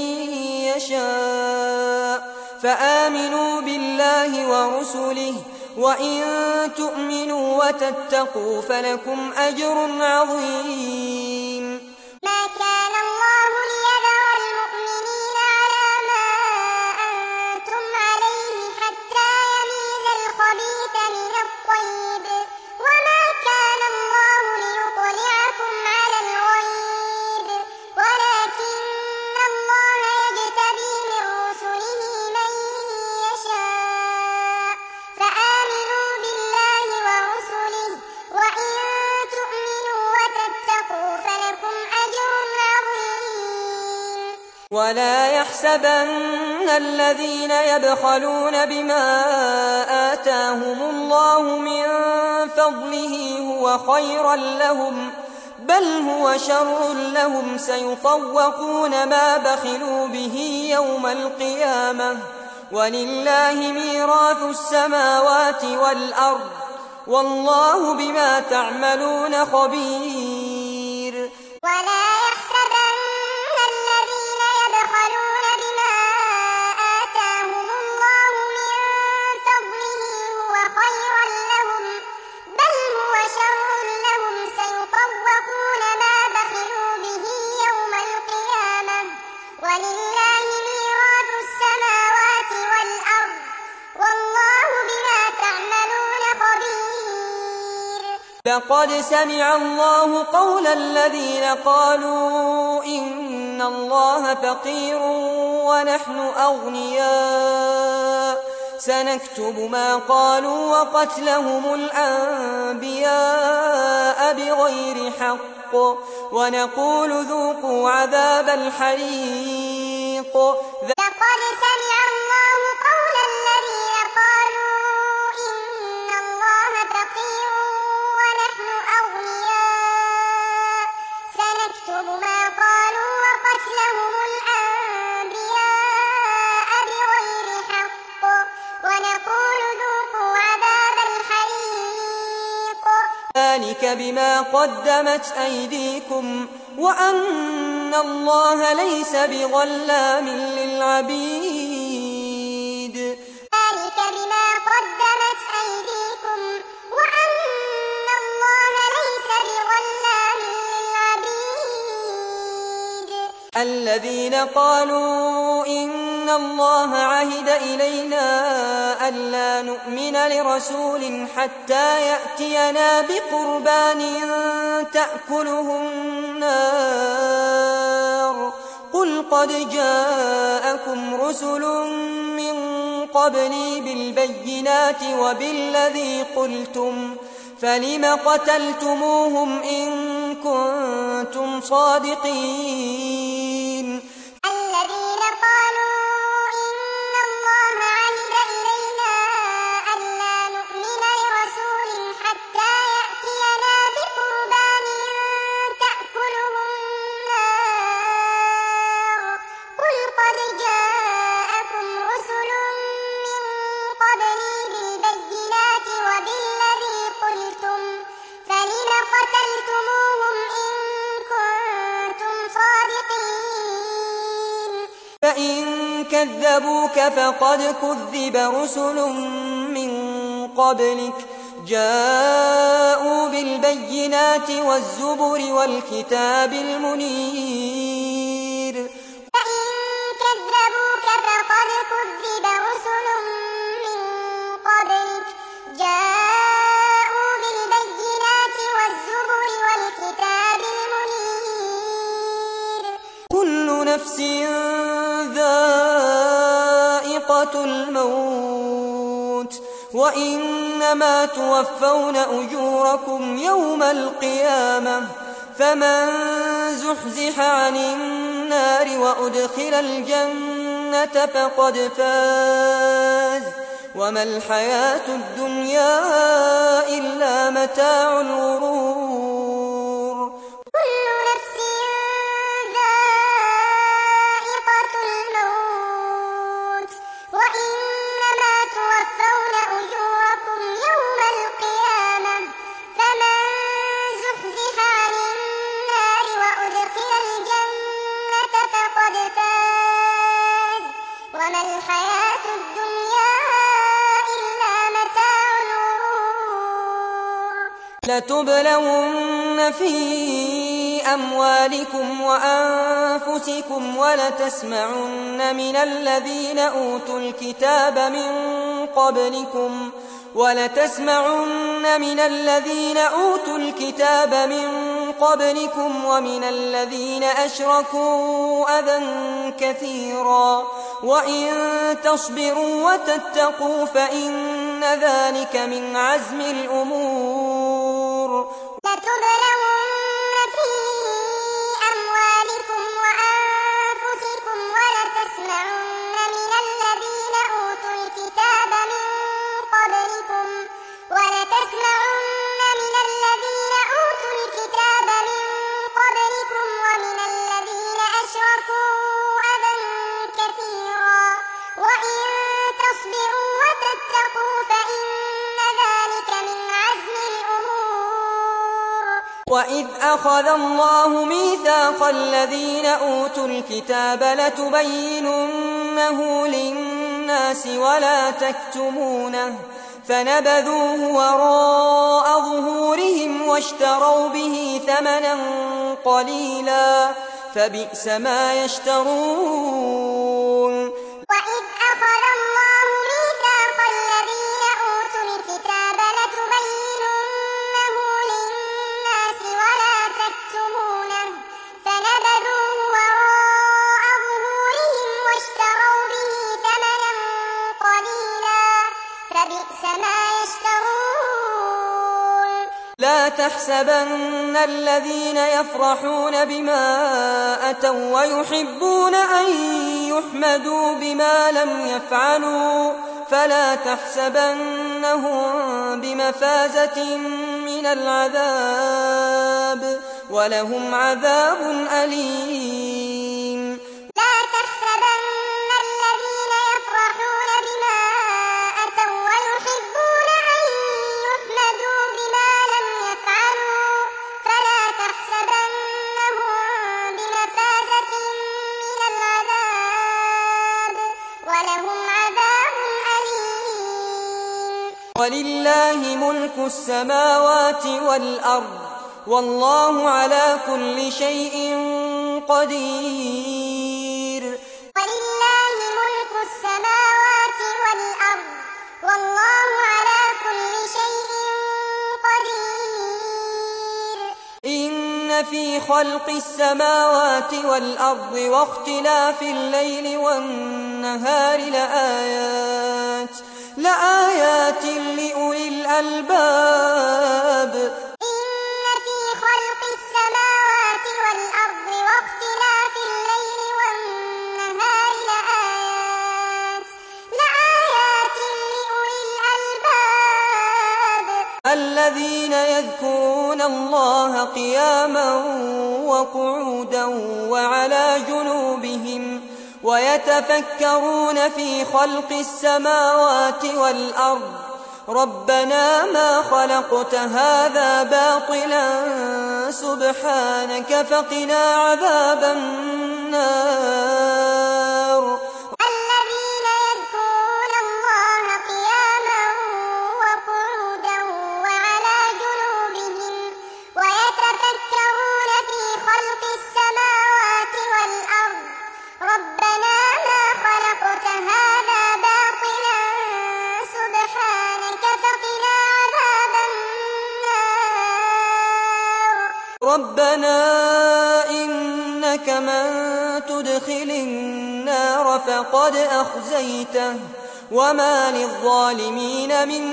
يشاء فآمنوا بالله ورسله وإن تؤمنوا وتتقوا فلكم أجر عظيم. ما كان الله ليذر المؤمنين على ما أنتم عليه حتى يميز الخبيث من الطيب وما كان الله ليطلعكم على الغيب ولكن الله يجتبي من رسله من يشاء فآمنوا بالله ورسله وإن تؤمنوا وتتقوا فلكم أجر عظيم. ولا يحسبن الذين يبخلون بما آتاهم الله من فضله هو خيرا لهم بل هو شر لهم سيطوقون ما بخلوا به يوم القيامة ولله ميراث السماوات والأرض والله بما تعملون خبير. ولا يحسبن الذين يبخلون بما آتاهم الله من فضله هو خيرا لهم بل هو شر لهم سيطوقون ما بخلوا به يوم القيامة ولله ميراث السماوات والأرض والله بما تعملون خبير. لقد سمع الله قول الذين قالوا إن الله فقير ونحن أغنياء سنكتب ما قالوا وقتلهم الأنبياء بغير حق ونقول ذوقوا عذاب الحريق. لقد سمع الله قول الذين قالوا إن الله فقير ونحن أغنياء سنكتب ما قالوا وقتلهم الأنبياء بغير حق ونقول ذوقوا عذاب الحريق. ذلك بما قدمت أيديكم وأن الله ليس بظلام للعبيد. ذلك بما قدمت أيديكم وأن الله ليس بظلام للعبيد. الذين قالوا إن الله عهد إلينا ألا نؤمن لرسول حتى يأتينا بقربان تأكله النار قل قد جاءكم رسل من قبلي بالبينات وبالذي قلتم فلم قتلتموهم إن كنتم صادقين. الذين قالوا إن الله عهد إلينا ألا نؤمن لرسول حتى يأتينا بقربان تأكله النار قل قد جاءكم رسل من قبلي بالبينات وبالذي قلتم فلم قتلتموهم إن كنتم صادقين. فإن كذبوك فقد كذب رسل من قبلك جاءوا بالبينات والزبر والكتاب المنير. فإن كذبوك فقد كذب رسل من قبلك جاءوا بالبينات والزبر والكتاب الموت وإنما توفون أجوركم يوم القيامة فمن زحزح عن النار وأدخل الجنة فقد فاز وما الحياة الدنيا إلا متاع الغرور. كل نفس ذائقة الموت وإنما توفون أجوركم يوم القيامة فمن زحزح عن النار وأدخل الجنة فقد فاز وما الحياة الدنيا إلا متاع الغرور. لتبلون في أموالكم وأنفسكم ولتسمعن من الذين أوتوا الكتاب من قبلكم ولتسمعن من الذين أوتوا الكتاب من قبلكم ومن الذين أشركوا أذى كثيرا وإن تصبروا وتتقوا فإن ذلك من عزم الأمور. لتبلون في أموالكم وأنفسكم ولتسمعن من الذين أوتوا الكتاب من قبلكم ولتسمعن من الذين أوتوا الكتاب من قبلكم ومن الذين أشركوا أذى كثيرا وإن تصبروا وتتقوا فإن ذلك من عزم الأمور. وإذ أخذ الله ميثاق الذين أوتوا الكتاب لتبيننه للناس ولا تكتمونه فنبذوه وراء ظهورهم واشتروا به ثمنا قليلا فبئس ما يشترون. وإذ أخذ الله ميثاق الذين أوتوا الكتاب لتبيننه للناس ولا تكتمونه فنبذوه وراء ظهورهم واشتروا به ثمنا قليلا فبئس ما يشترون. لا تحسبن الذين يفرحون بما أتوا ويحبون أن يحمدوا بما لم يفعلوا فلا تحسبنهم بمفازة من العذاب ولهم عذاب أليم. لا تحسبن الذين يفرحون بما أتوا ويحبون أن يحمدوا بما لم يفعلوا فلا تحسبنهم بمفازة من العذاب ولهم عذاب أليم. ولله ملك السماوات والأرض والله على كل شيء قدير. ولله ملك السماوات والأرض والله على كل شيء قدير. إن في خلق السماوات والأرض واختلاف الليل والنهار لآيات لآيات لأولي الألباب. إن في خلق السماوات والأرض واختلاف الليل والنهار لآيات لآيات لأولي الألباب الذين يذكرون الله قياما وقعودا وعلى جنوبهم ويتفكرون في خلق السماوات والأرض ربنا ما خلقت هذا باطلا سبحانك فقنا عذاب النار. الذين يذكرون الله قياما وقعودا وعلى جنوبهم ويتفكرون في خلق السماوات والأرض ربنا ما خلقت هذا باطلا سبحانك فقنا عذاب النار. ربنا إنك من تدخل النار فقد أخزيته وما للظالمين من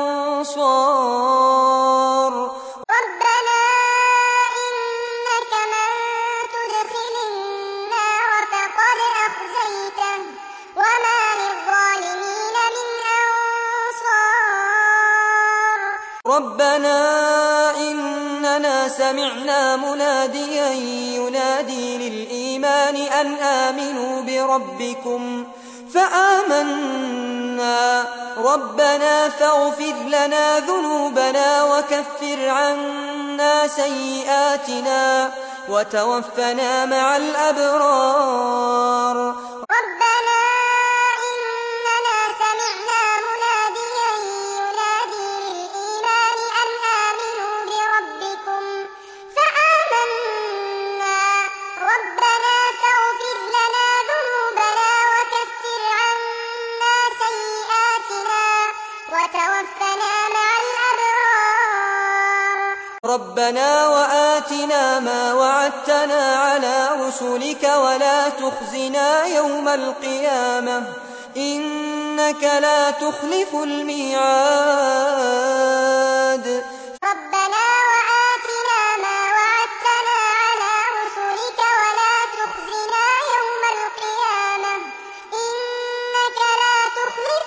أنصار ربنا إنك من تدخل النار فقد أخزيته وما للظالمين من أنصار ربنا إننا سمعنا مناديا ينادي للإيمان أن آمنوا بربكم فآمنا ربنا فاغفر لنا ذنوبنا وكفر عنا سيئاتنا وتوفنا مع الأبرار ربنا إننا سمعنا مناديا ينادي للإيمان أن آمنوا بربكم فآمنا ربنا فاغفر لنا ذنوبنا وكفر عنا سيئاتنا وتوفنا مع الأبرار ربنا وآتنا ما وعدتنا على رسلك ولا تخزنا يوم القيامة إنك لا تخلف الميعاد ربنا وآتنا ما وعدتنا على رسلك ولا تخزنا يوم القيامة إنك لا تخلف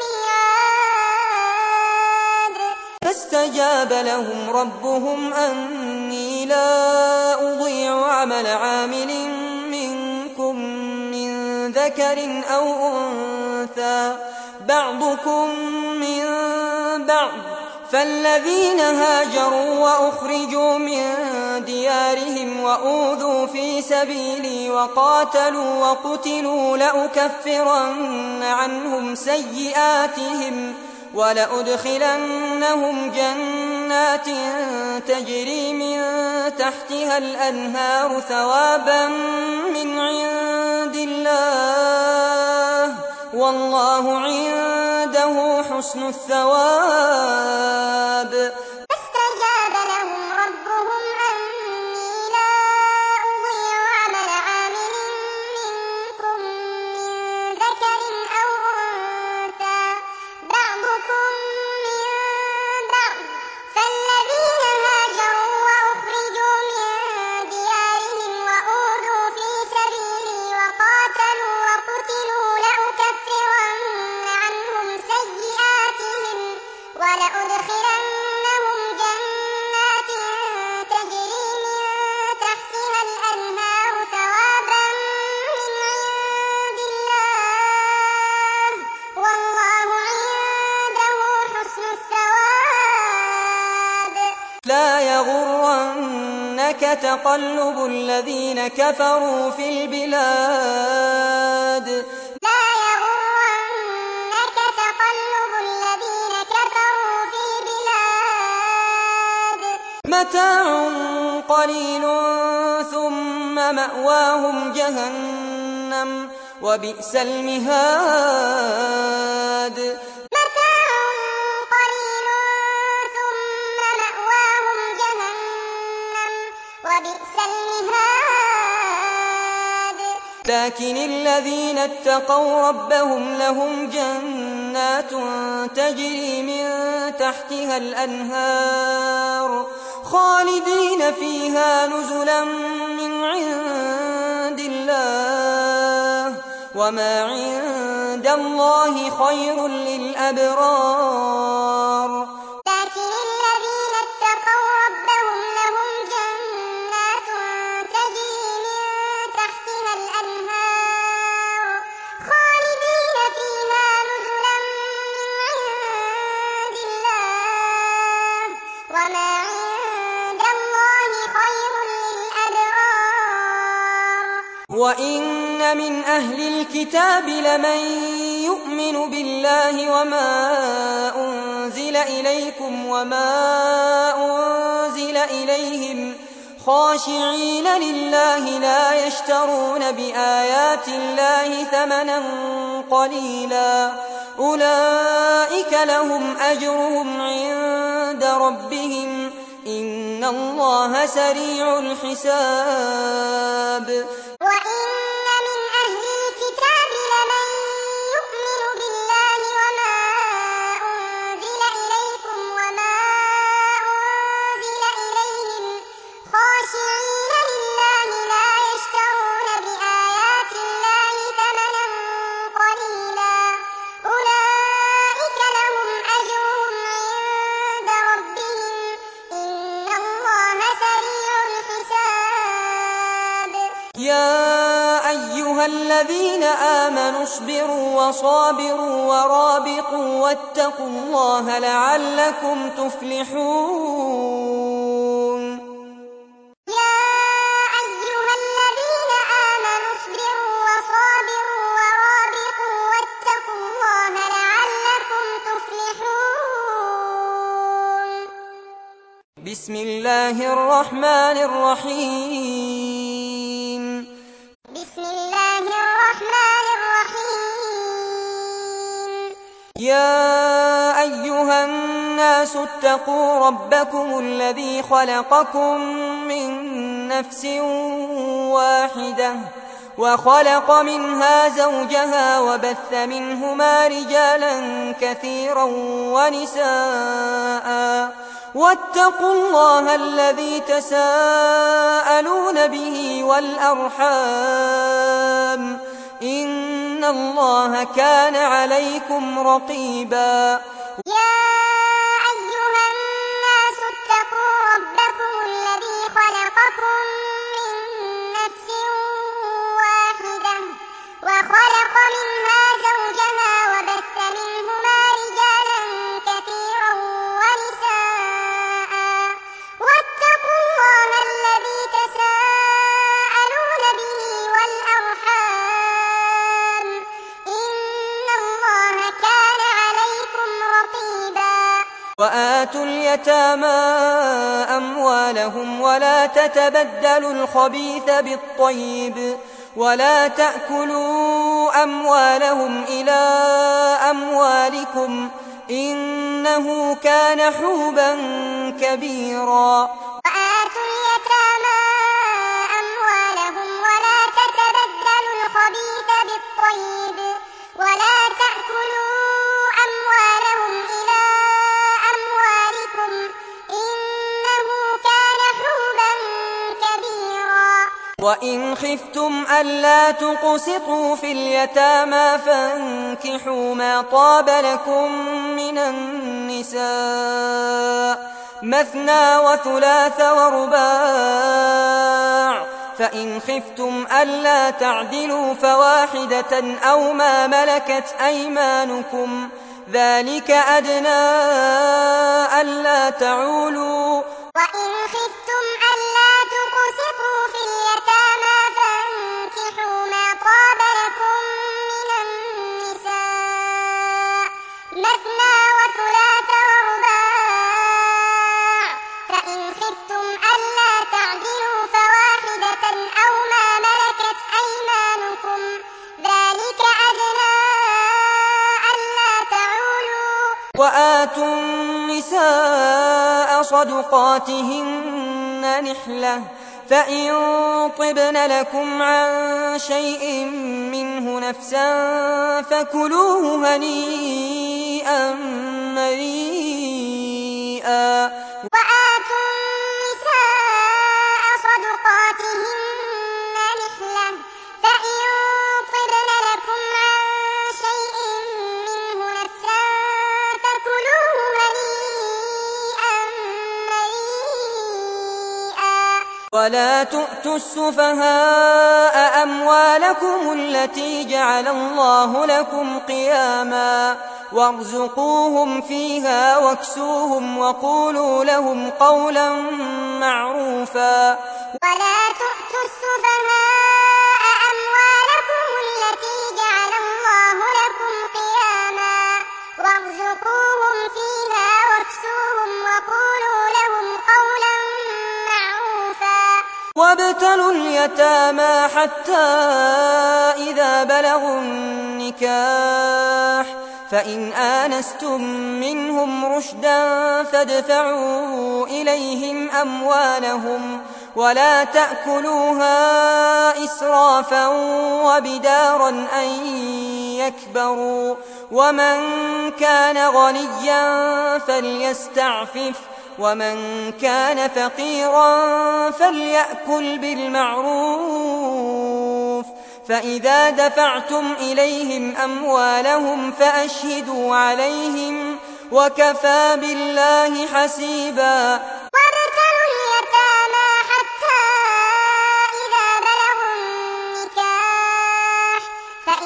الميعاد فاستجاب لهم ربهم أني لا أضيع عمل عامل منكم من ذكر أو أنثى بعضكم من بعض فالذين هاجروا وأخرجوا من ديارهم وأوذوا في سبيلي وقاتلوا وقتلوا لأكفرن عنهم سيئاتهم ولأدخلنهم جنات تجري من تحتها الأنهار ثوابا من عند الله والله عنده حسن الثواب فاستجاب لهم ربهم أني لا أضيع عمل عامل منكم من ذكر أو أنثى بعضكم من بعض فالذين هاجروا وأخرجوا من ديارهم وأوذوا في سبيلي وقاتلوا وقتلوا لأكفرن عنهم سيئاتهم ولأدخلنهم جنات تجري من تحتها الأنهار ثوابا من عند الله والله عنده حسن الثواب لا يغرنك تقلب الذين كفروا في البلاد لا يغرنك تقلب الذين كفروا في البلاد متاع قليل ثم مأواهم جهنم وبئس المهاد متاع قليل ثم مأواهم جهنم وبئس المهاد لكن الذين اتقوا ربهم لهم جنات تجري من تحتها الأنهار خالدين فيها نزلا من عند الله وما عند الله خير للأبرار لكن الذين اتقوا ربهم لهم جنات تجري من تحتها الأنهار خالدين فيها نزلا من عند الله وما عند الله خير للأبرار وإن من أهل الكتاب لمن يؤمن بالله وما أنزل إليكم وما أنزل إليهم خاشعين لله لا يشترون بآيات الله ثمنا قليلا أولئك لهم أجرهم عند ربهم إن الله سريع الحساب وإن من أهل الكتاب لمن يؤمن بالله آمنوا اصبروا وصابروا ورابطوا واتقوا الله لعلكم تفلحون. يا أيها الذين آمنوا اصبروا وصابروا ورابطوا واتقوا الله لعلكم تفلحون. بسم الله الرحمن الرحيم. بسم الله الرحمن الرحيم. يا أيها الناس اتقوا ربكم الذي خلقكم من نفس واحدة وخلق منها زوجها وبث منهما رجالا كثيرا ونساء واتقوا الله الذي تساءلون به والأرحام إن الله كان عليكم رقيبا. يا أيها الناس اتقوا ربكم الذي خلقكم من نفس واحدة وخلق منها زوجها وبث منهما رجالا كثيرا ونساء واتقوا الله الذي تساءلون به والأرحام إن الله كان عليكم رقيبا. وآتوا اليتامى أموالهم ولا تتبدلوا الخبيث بالطيب ولا تأكلوا أموالهم إلى أموالكم إنه كان حوبا كبيرا. وآتوا اليتامى أموالهم ولا تتبدلوا الخبيث بالطيب ولا تأكلوا أموالهم إلى أموالكم إنه كان حوبا كبيرا. وإن خفتم ألا تقسطوا في اليتامى فانكحوا ما طاب لكم من النساء مثنى وثلاث ورباع فإن خفتم ألا تعدلوا فواحدة أو ما ملكت أيمانكم ذلك أدنى ألا تعولوا. وإن خفتم ألا تقسطوا في اليتامى فانكحوا ما طاب لكم من النساء مثنى وثلاث ورباع فإن خفتم ألا تعدلوا فواحدة أو ما ملكت أيمانكم ذلك أدنى ألا تعولوا. وآتوا النساء صدقاتهن نحلة فإن طبن لكم عن شيء منه نفسا فكلوه هنيئا مريئا. وآتوا النساء صدقاتهن نحلة فإن طبن لكم عن شيء منه نفسا فكلوه هنيئا مريئا. ولا تؤتوا السفهاء أموالكم التي جعل الله لكم قياما وارزقوهم فيها واكسوهم وقولوا لهم قولا معروفا. ولا تؤتوا السفهاء أموالكم التي جعل الله لكم قياما وارزقوهم فيها واكسوهم وقولوا لهم قولا معروفا. وابتلوا اليتامى حتى إذا بلغوا النكاح فإن آنستم منهم رشدا فادفعوا إليهم أموالهم ولا تأكلوها إسرافا وبدارا أن يكبروا ومن كان غنيا فليستعفف ومن كان فقيرا فليأكل بالمعروف فإذا دفعتم إليهم أموالهم فأشهدوا عليهم وكفى بالله حسيبا. وابتلوا اليتامى حتى إذا بلغوا النكاح فإن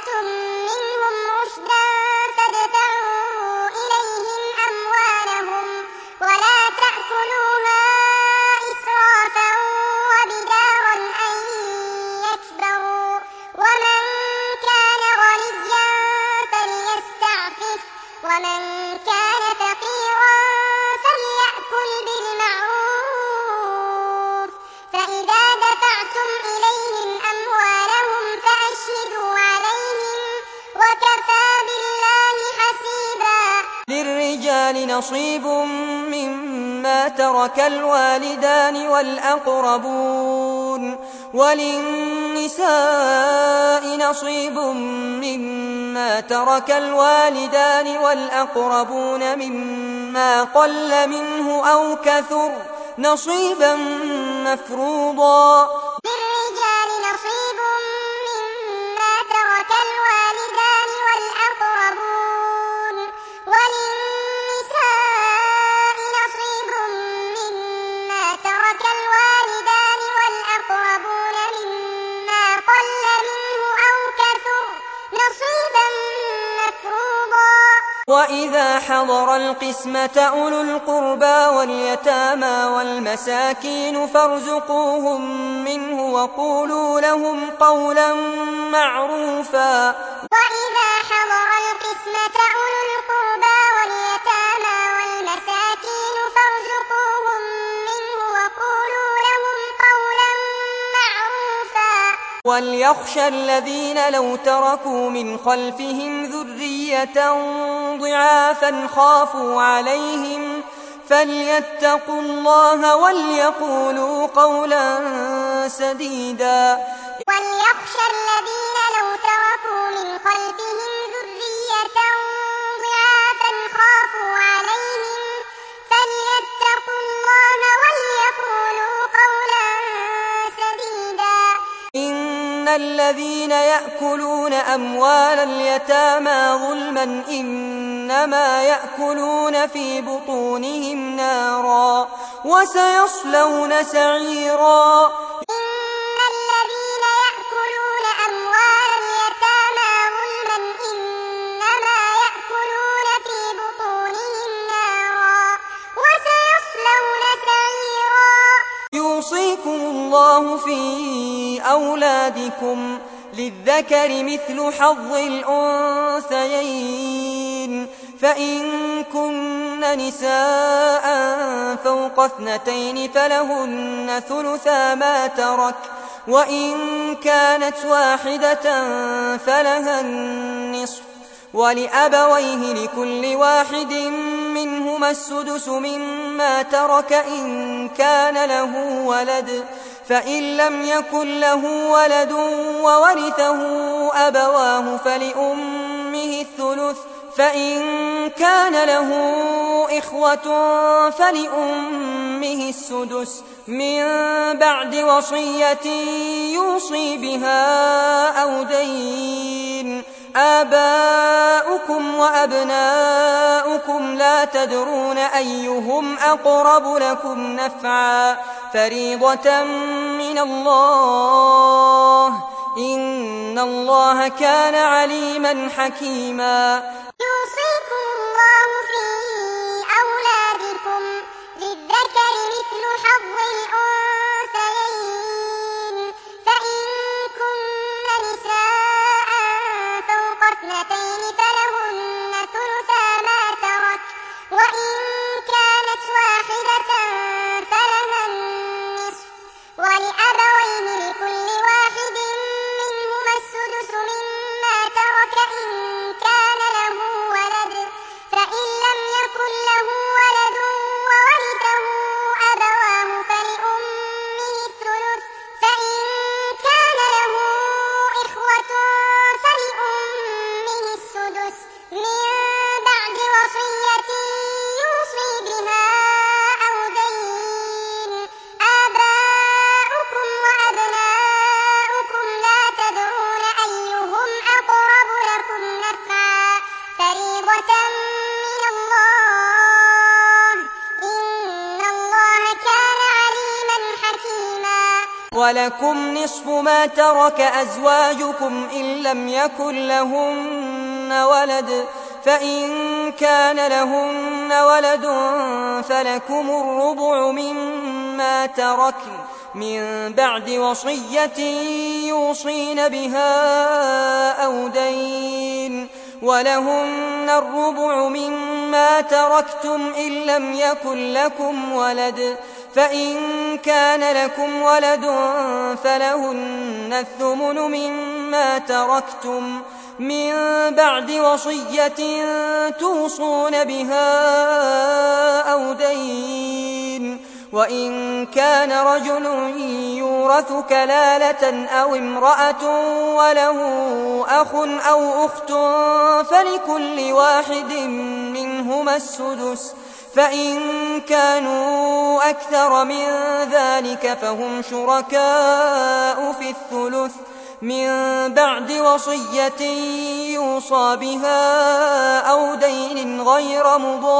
آنستم منهم رشدا فادفعوا إليهم أموالهم ولا تأكلوها إسرافا وبدارا أن يكبروا ومن كان غنيا فليستعفف ومن كان فقيرا فليأكل بالمعروف فإذا دفعتم إليهم أموالهم فأشهدوا عليهم وكفى بالله حسيبا. للرجال نصيب مما ترك الوالدان والأقربون وللنساء نصيب مما ترك الوالدان والأقربون مما قل منه أو كثر نصيبا مفروضا. للرجال نصيب مما ترك الوالدان والأقربون وللنساء نصيب مما ترك الوالدان والأقربون مما قل منه أو كثر نصيبا مفروضا. وإذا حضر القسمة أولو القربى واليتامى والمساكين فارزقوهم منه وقولوا لهم قولا معروفا. وإذا حضر القسمة أولو القربى واليتامى والمساكين فارزقوهم منه وقولوا لهم قولا معروفا. وليخشى الذين لو تركوا من خلفهم ذرية ضعافا خافوا عليهم فليتقوا الله وليقولوا قولا سديدا. وليخشى الذين لو تركوا من خلفهم ذرية ضعافا خافوا عليهم فليتقوا الله وليقولوا قولا سديدا. إن الذين يأكلون أموال اليتامى ظلما إنما يأكلون في بطونهم نارا وسيصلون سعيرا. إن الذين يأكلون أموال اليتامى ظلما إنما يأكلون في بطونهم نارا وسيصلون سعيرا. يوصيكم الله في أولادكم للذكر مثل حظ الأنثيين فإن كن نساء فوق اثنتين فلهن ثلثا ما ترك وإن كانت واحدة فلها النصف ولأبويه لكل واحد منهما السدس مما ترك إن كان له ولد فإن لم يكن له ولد وورثه أبواه فلأمه الثلث فإن كان له إخوة فلأمه السدس من بعد وصية يوصي بها أو دين. آباؤكم وأبناؤكم لا تدرون أيهم أقرب لكم نفعا فريضة من الله إن الله كان عليما حكيما. يوصيكم الله في أولادكم للذكر مثل حظ الأنثيين فإن كن نساء فوق اثنتين فلهن ثلثا ما ترك وإن كانت واحدة فلها النصف ولأبويه لكل واحد منهما السدس مما ترك إن كان له ولكم نصف ما ترك أزواجكم إن لم يكن لهن ولد فإن كان لهن ولد فلكم الربع مما تركن من بعد وصية يوصين بها أو دين ولهن الربع مما تركتم إن لم يكن لكم ولد فإن كان لكم ولد فلهن الثمن مما تركتم من بعد وصية توصون بها أو دين وإن كان رجل يورث كلالة أو امرأة وله أخ أو أخت فلكل واحد منهما السدس فإن كانوا أكثر من ذلك فهم شركاء في الثلث من بعد وصية يوصى بها أو دين غير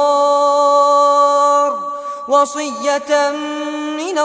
مضار وصية من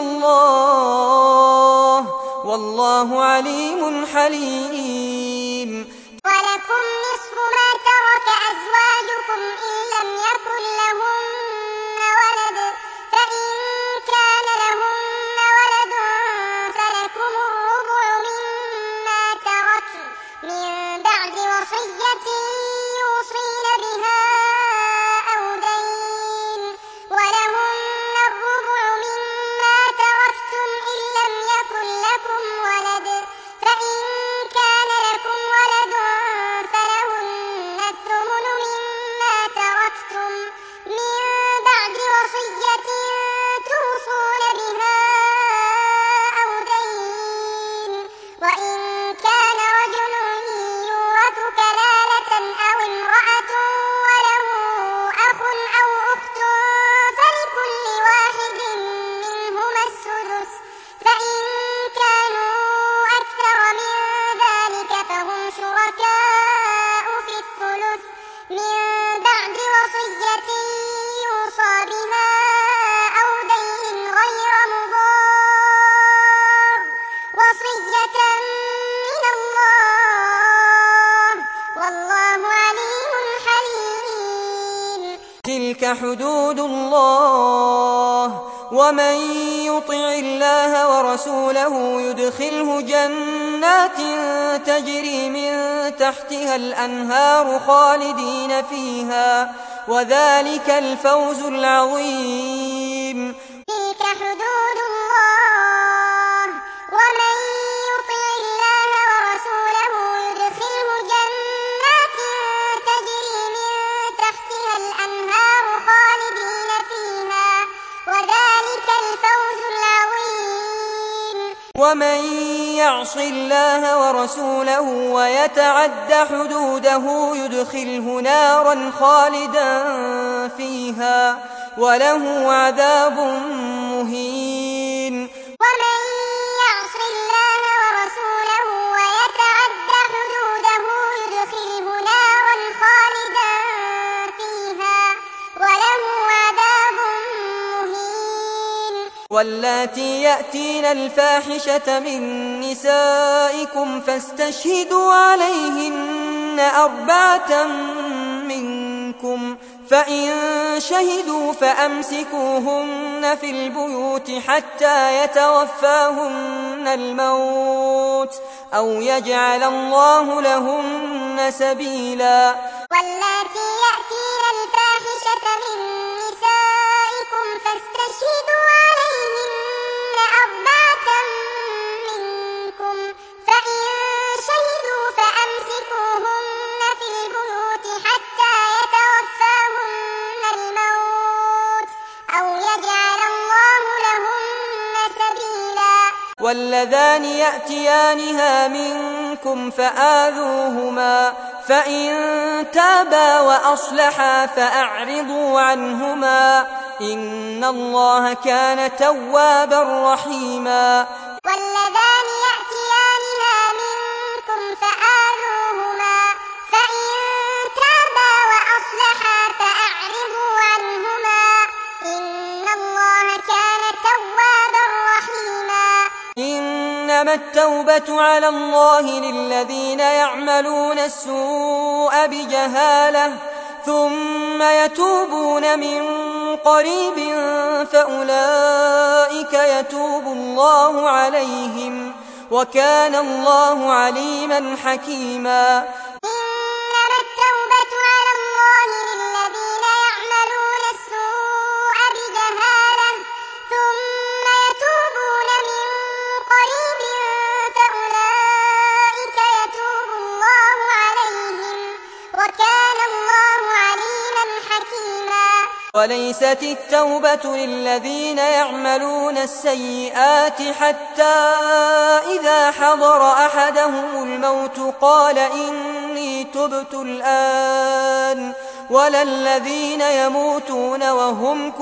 الله والله عليم حليم. ولكم نصف ما ترك أزواجكم إن لم يكن لهن ولد فإن كان لهن ولد فلكم الربع مما تركن من بعد وصية يوصين بها أو دين ولهن الربع مما تركتم إن لم يكن لكم ولد فإن كان لكم ولد فلهن الثمن مما تركتم من بعد وصية توصون بها أو دين وإن كان رجل يورث كلالة أو امرأة وله أخ أو أخت فلكل واحد منهما السدس فإن كانوا أكثر من ذلك فهم شركاء في الثلث من بعد وصية يوصى بها أو دين غير مضار وصية من الله والله عليم حليم. تلك حدود الله ومن يطع الله ورسوله يدخله جنات تجري من تحتها الأنهار خالدين فيها وذلك الفوز العظيم. تلك حدود الله ومن يطع الله ورسوله يدخله جنات تجري من تحتها الأنهار خالدين فيها وذلك الفوز العظيم. ومن يعص الله ورسوله ويتعد حدوده يدخله نارا خالدا فيها وله عذاب مهين. ومن يعص الله ورسوله ويتعد حدوده يدخله نارا خالدا فيها وله عذاب مهين. واللاتي يأتين الفاحشة من نسائكم فاستشهدوا عليهن أربعة منكم فإن شهدوا فأمسكوهن في البيوت حتى يتوفاهن الموت أو يجعل الله لهن سبيلا. واللاتي يأتين الفاحشة من نسائكم فاستشهدوا عليهن أربعة منكم فإن شهدوا فأمسكوهن في البيوت حتى يتوفاهن الموت أو يجعل الله لهن سبيلا. واللذان يأتيانها منكم فآذوهما فإن تابا وأصلحا فأعرضوا عنهما إن الله كان توابا رحيما. واللذان يأتيانها منكم فآذوهما فإن تابا وأصلحا فأعرضوا عنهما إن الله كان توابا رحيما. إن إنما التوبة على الله للذين يعملون السوء بجهالة ثم يتوبون من قريب فأولئك يتوب الله عليهم وكان الله عليما حكيما. إنما التوبة على الله للذين يعملون السوء بجهالة ثم يتوبون من قريب فأولئك يتوب الله عليهم وكان الله عليما حكيما. وليست التوبة للذين يعملون السيئات حتى إذا حضر أحدهم الموت قال إني تبت الآن ولا الذين يموتون وهم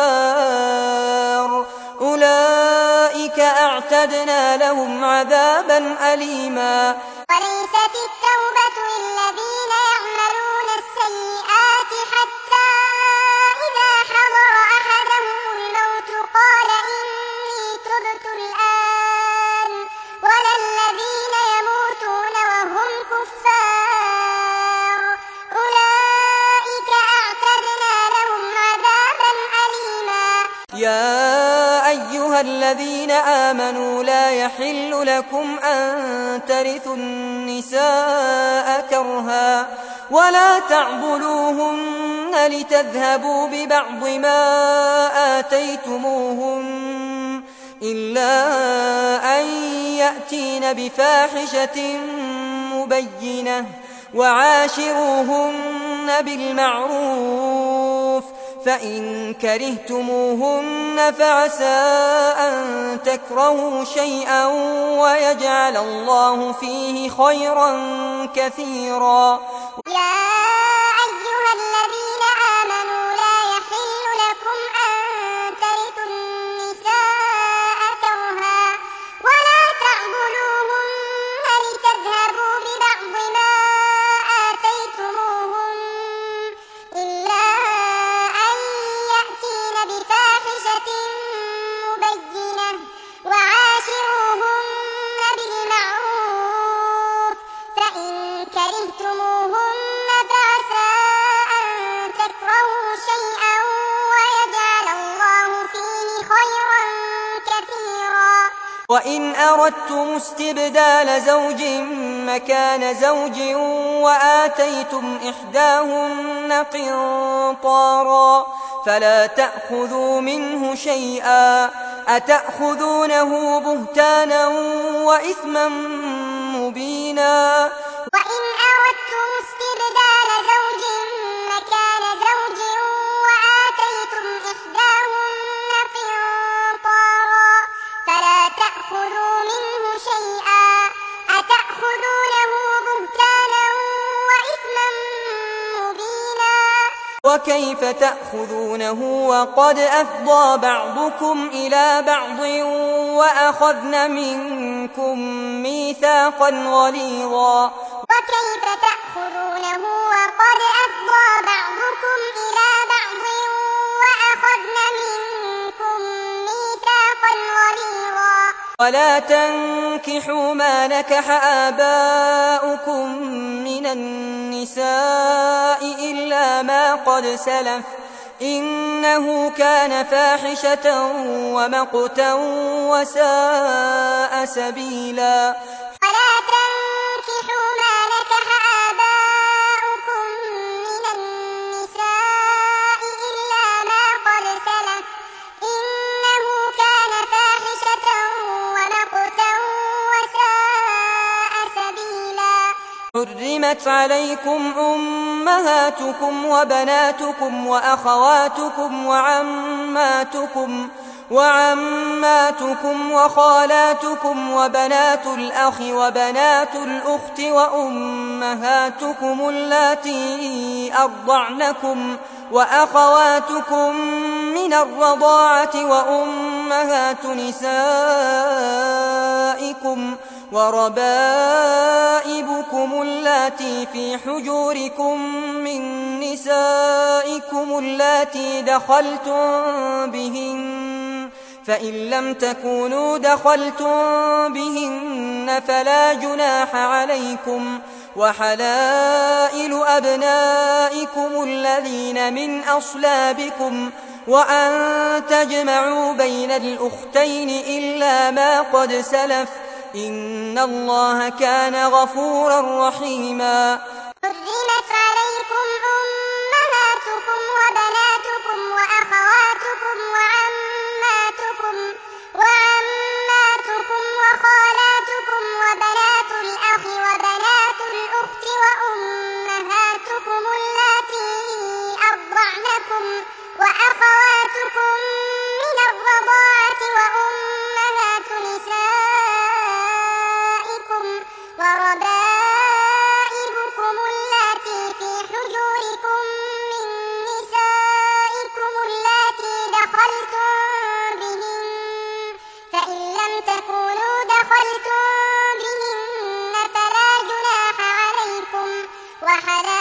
كفار أولئك أعتدنا لهم عذابا أليما. وليست التوبة للذين يعملون السيئات حتى إذا حضر أحدهم الموت قال إني تبت الآن ولا الذين يموتون وهم كفار أولئك أعتدنا لهم عذابا أليما. يا أيها الذين آمنوا لا يحل لكم أن ترثوا النساء كرها ولا تعضلوهن لتذهبوا ببعض ما آتيتموهن إلا أن يأتين بفاحشة مبينة وعاشروهن بالمعروف فإن كرهتموهن فعسى أن تكرهوا شيئا ويجعل الله فيه خيرا كثيرا. يا أيها الذين آمنوا لا يحل لكم أن ترثوا النساء كرها ولا تعضلوهن لتذهبوا ببعض ما آتيتموهن إلا أن يأتين بفاحشة مبينة وعاشروهن بالمعروف فإن كرهتموهن فعسى أن تكرهوا شيئا ويجعل الله فيه خيرا كثيرا. وإن أردتم استبدال زوج مكان زوج وآتيتم إحداهن قنطارا فلا تأخذوا منه شيئا أتأخذونه بهتانا وإثما مبينا. وإن أردتم استبدال زوج مكان زوج وآتيتم إحداهن قنطارا فلا تأخذوا منه شيئا أتأخذونه بهتانا وإثما مبينا. وكيف تأخذونه وقد أفضى بعضكم إلى بعض وأخذن منكم ميثاقا غليظا. وكيف تأخذونه وقد أفضى بعضكم إلى بعض وأخذن منكم ميثاقا غليظا. ولا تنكحوا ما نكح آباؤكم من النساء إلا ما قد سلف إنه كان فاحشة ومقتا وساء سبيلا. ولا تنكحوا ما نكح آباؤكم من النساء إلا ما قد سلف إنه كان فاحشة ومقتا وساء سبيلا. حرمت عليكم أمهاتكم وبناتكم وأخواتكم وعماتكم وعماتكم وخالاتكم وبنات الأخ وبنات الأخت وأمهاتكم اللاتي أرضعنكم وأخواتكم من الرضاعة وأمهات نسائكم وربائبكم اللاتي في حجوركم من نسائكم اللاتي دخلتم بهن فإن لم تكونوا دخلتم بهن فلا جناح عليكم وحلائل أبنائكم الذين من أصلابكم وأن تجمعوا بين الأختين إلا ما قد سلف إن الله كان غفورا رحيما. حرمت عليكم أمهاتكم وبناتكم وأخواتكم وعماتكم وعماتكم وخالاتكم وبنات الأخ وبنات الأخت وأمهاتكم اللاتي أرضعنكم وأخواتكم من الرضاعة وأمهات نسائكم وربائبكم اللاتي في حجوركم من نسائكم اللاتي دخلتم بهن فإن لم تكونوا دخلتم بهن فلا جناح عليكم وحلائل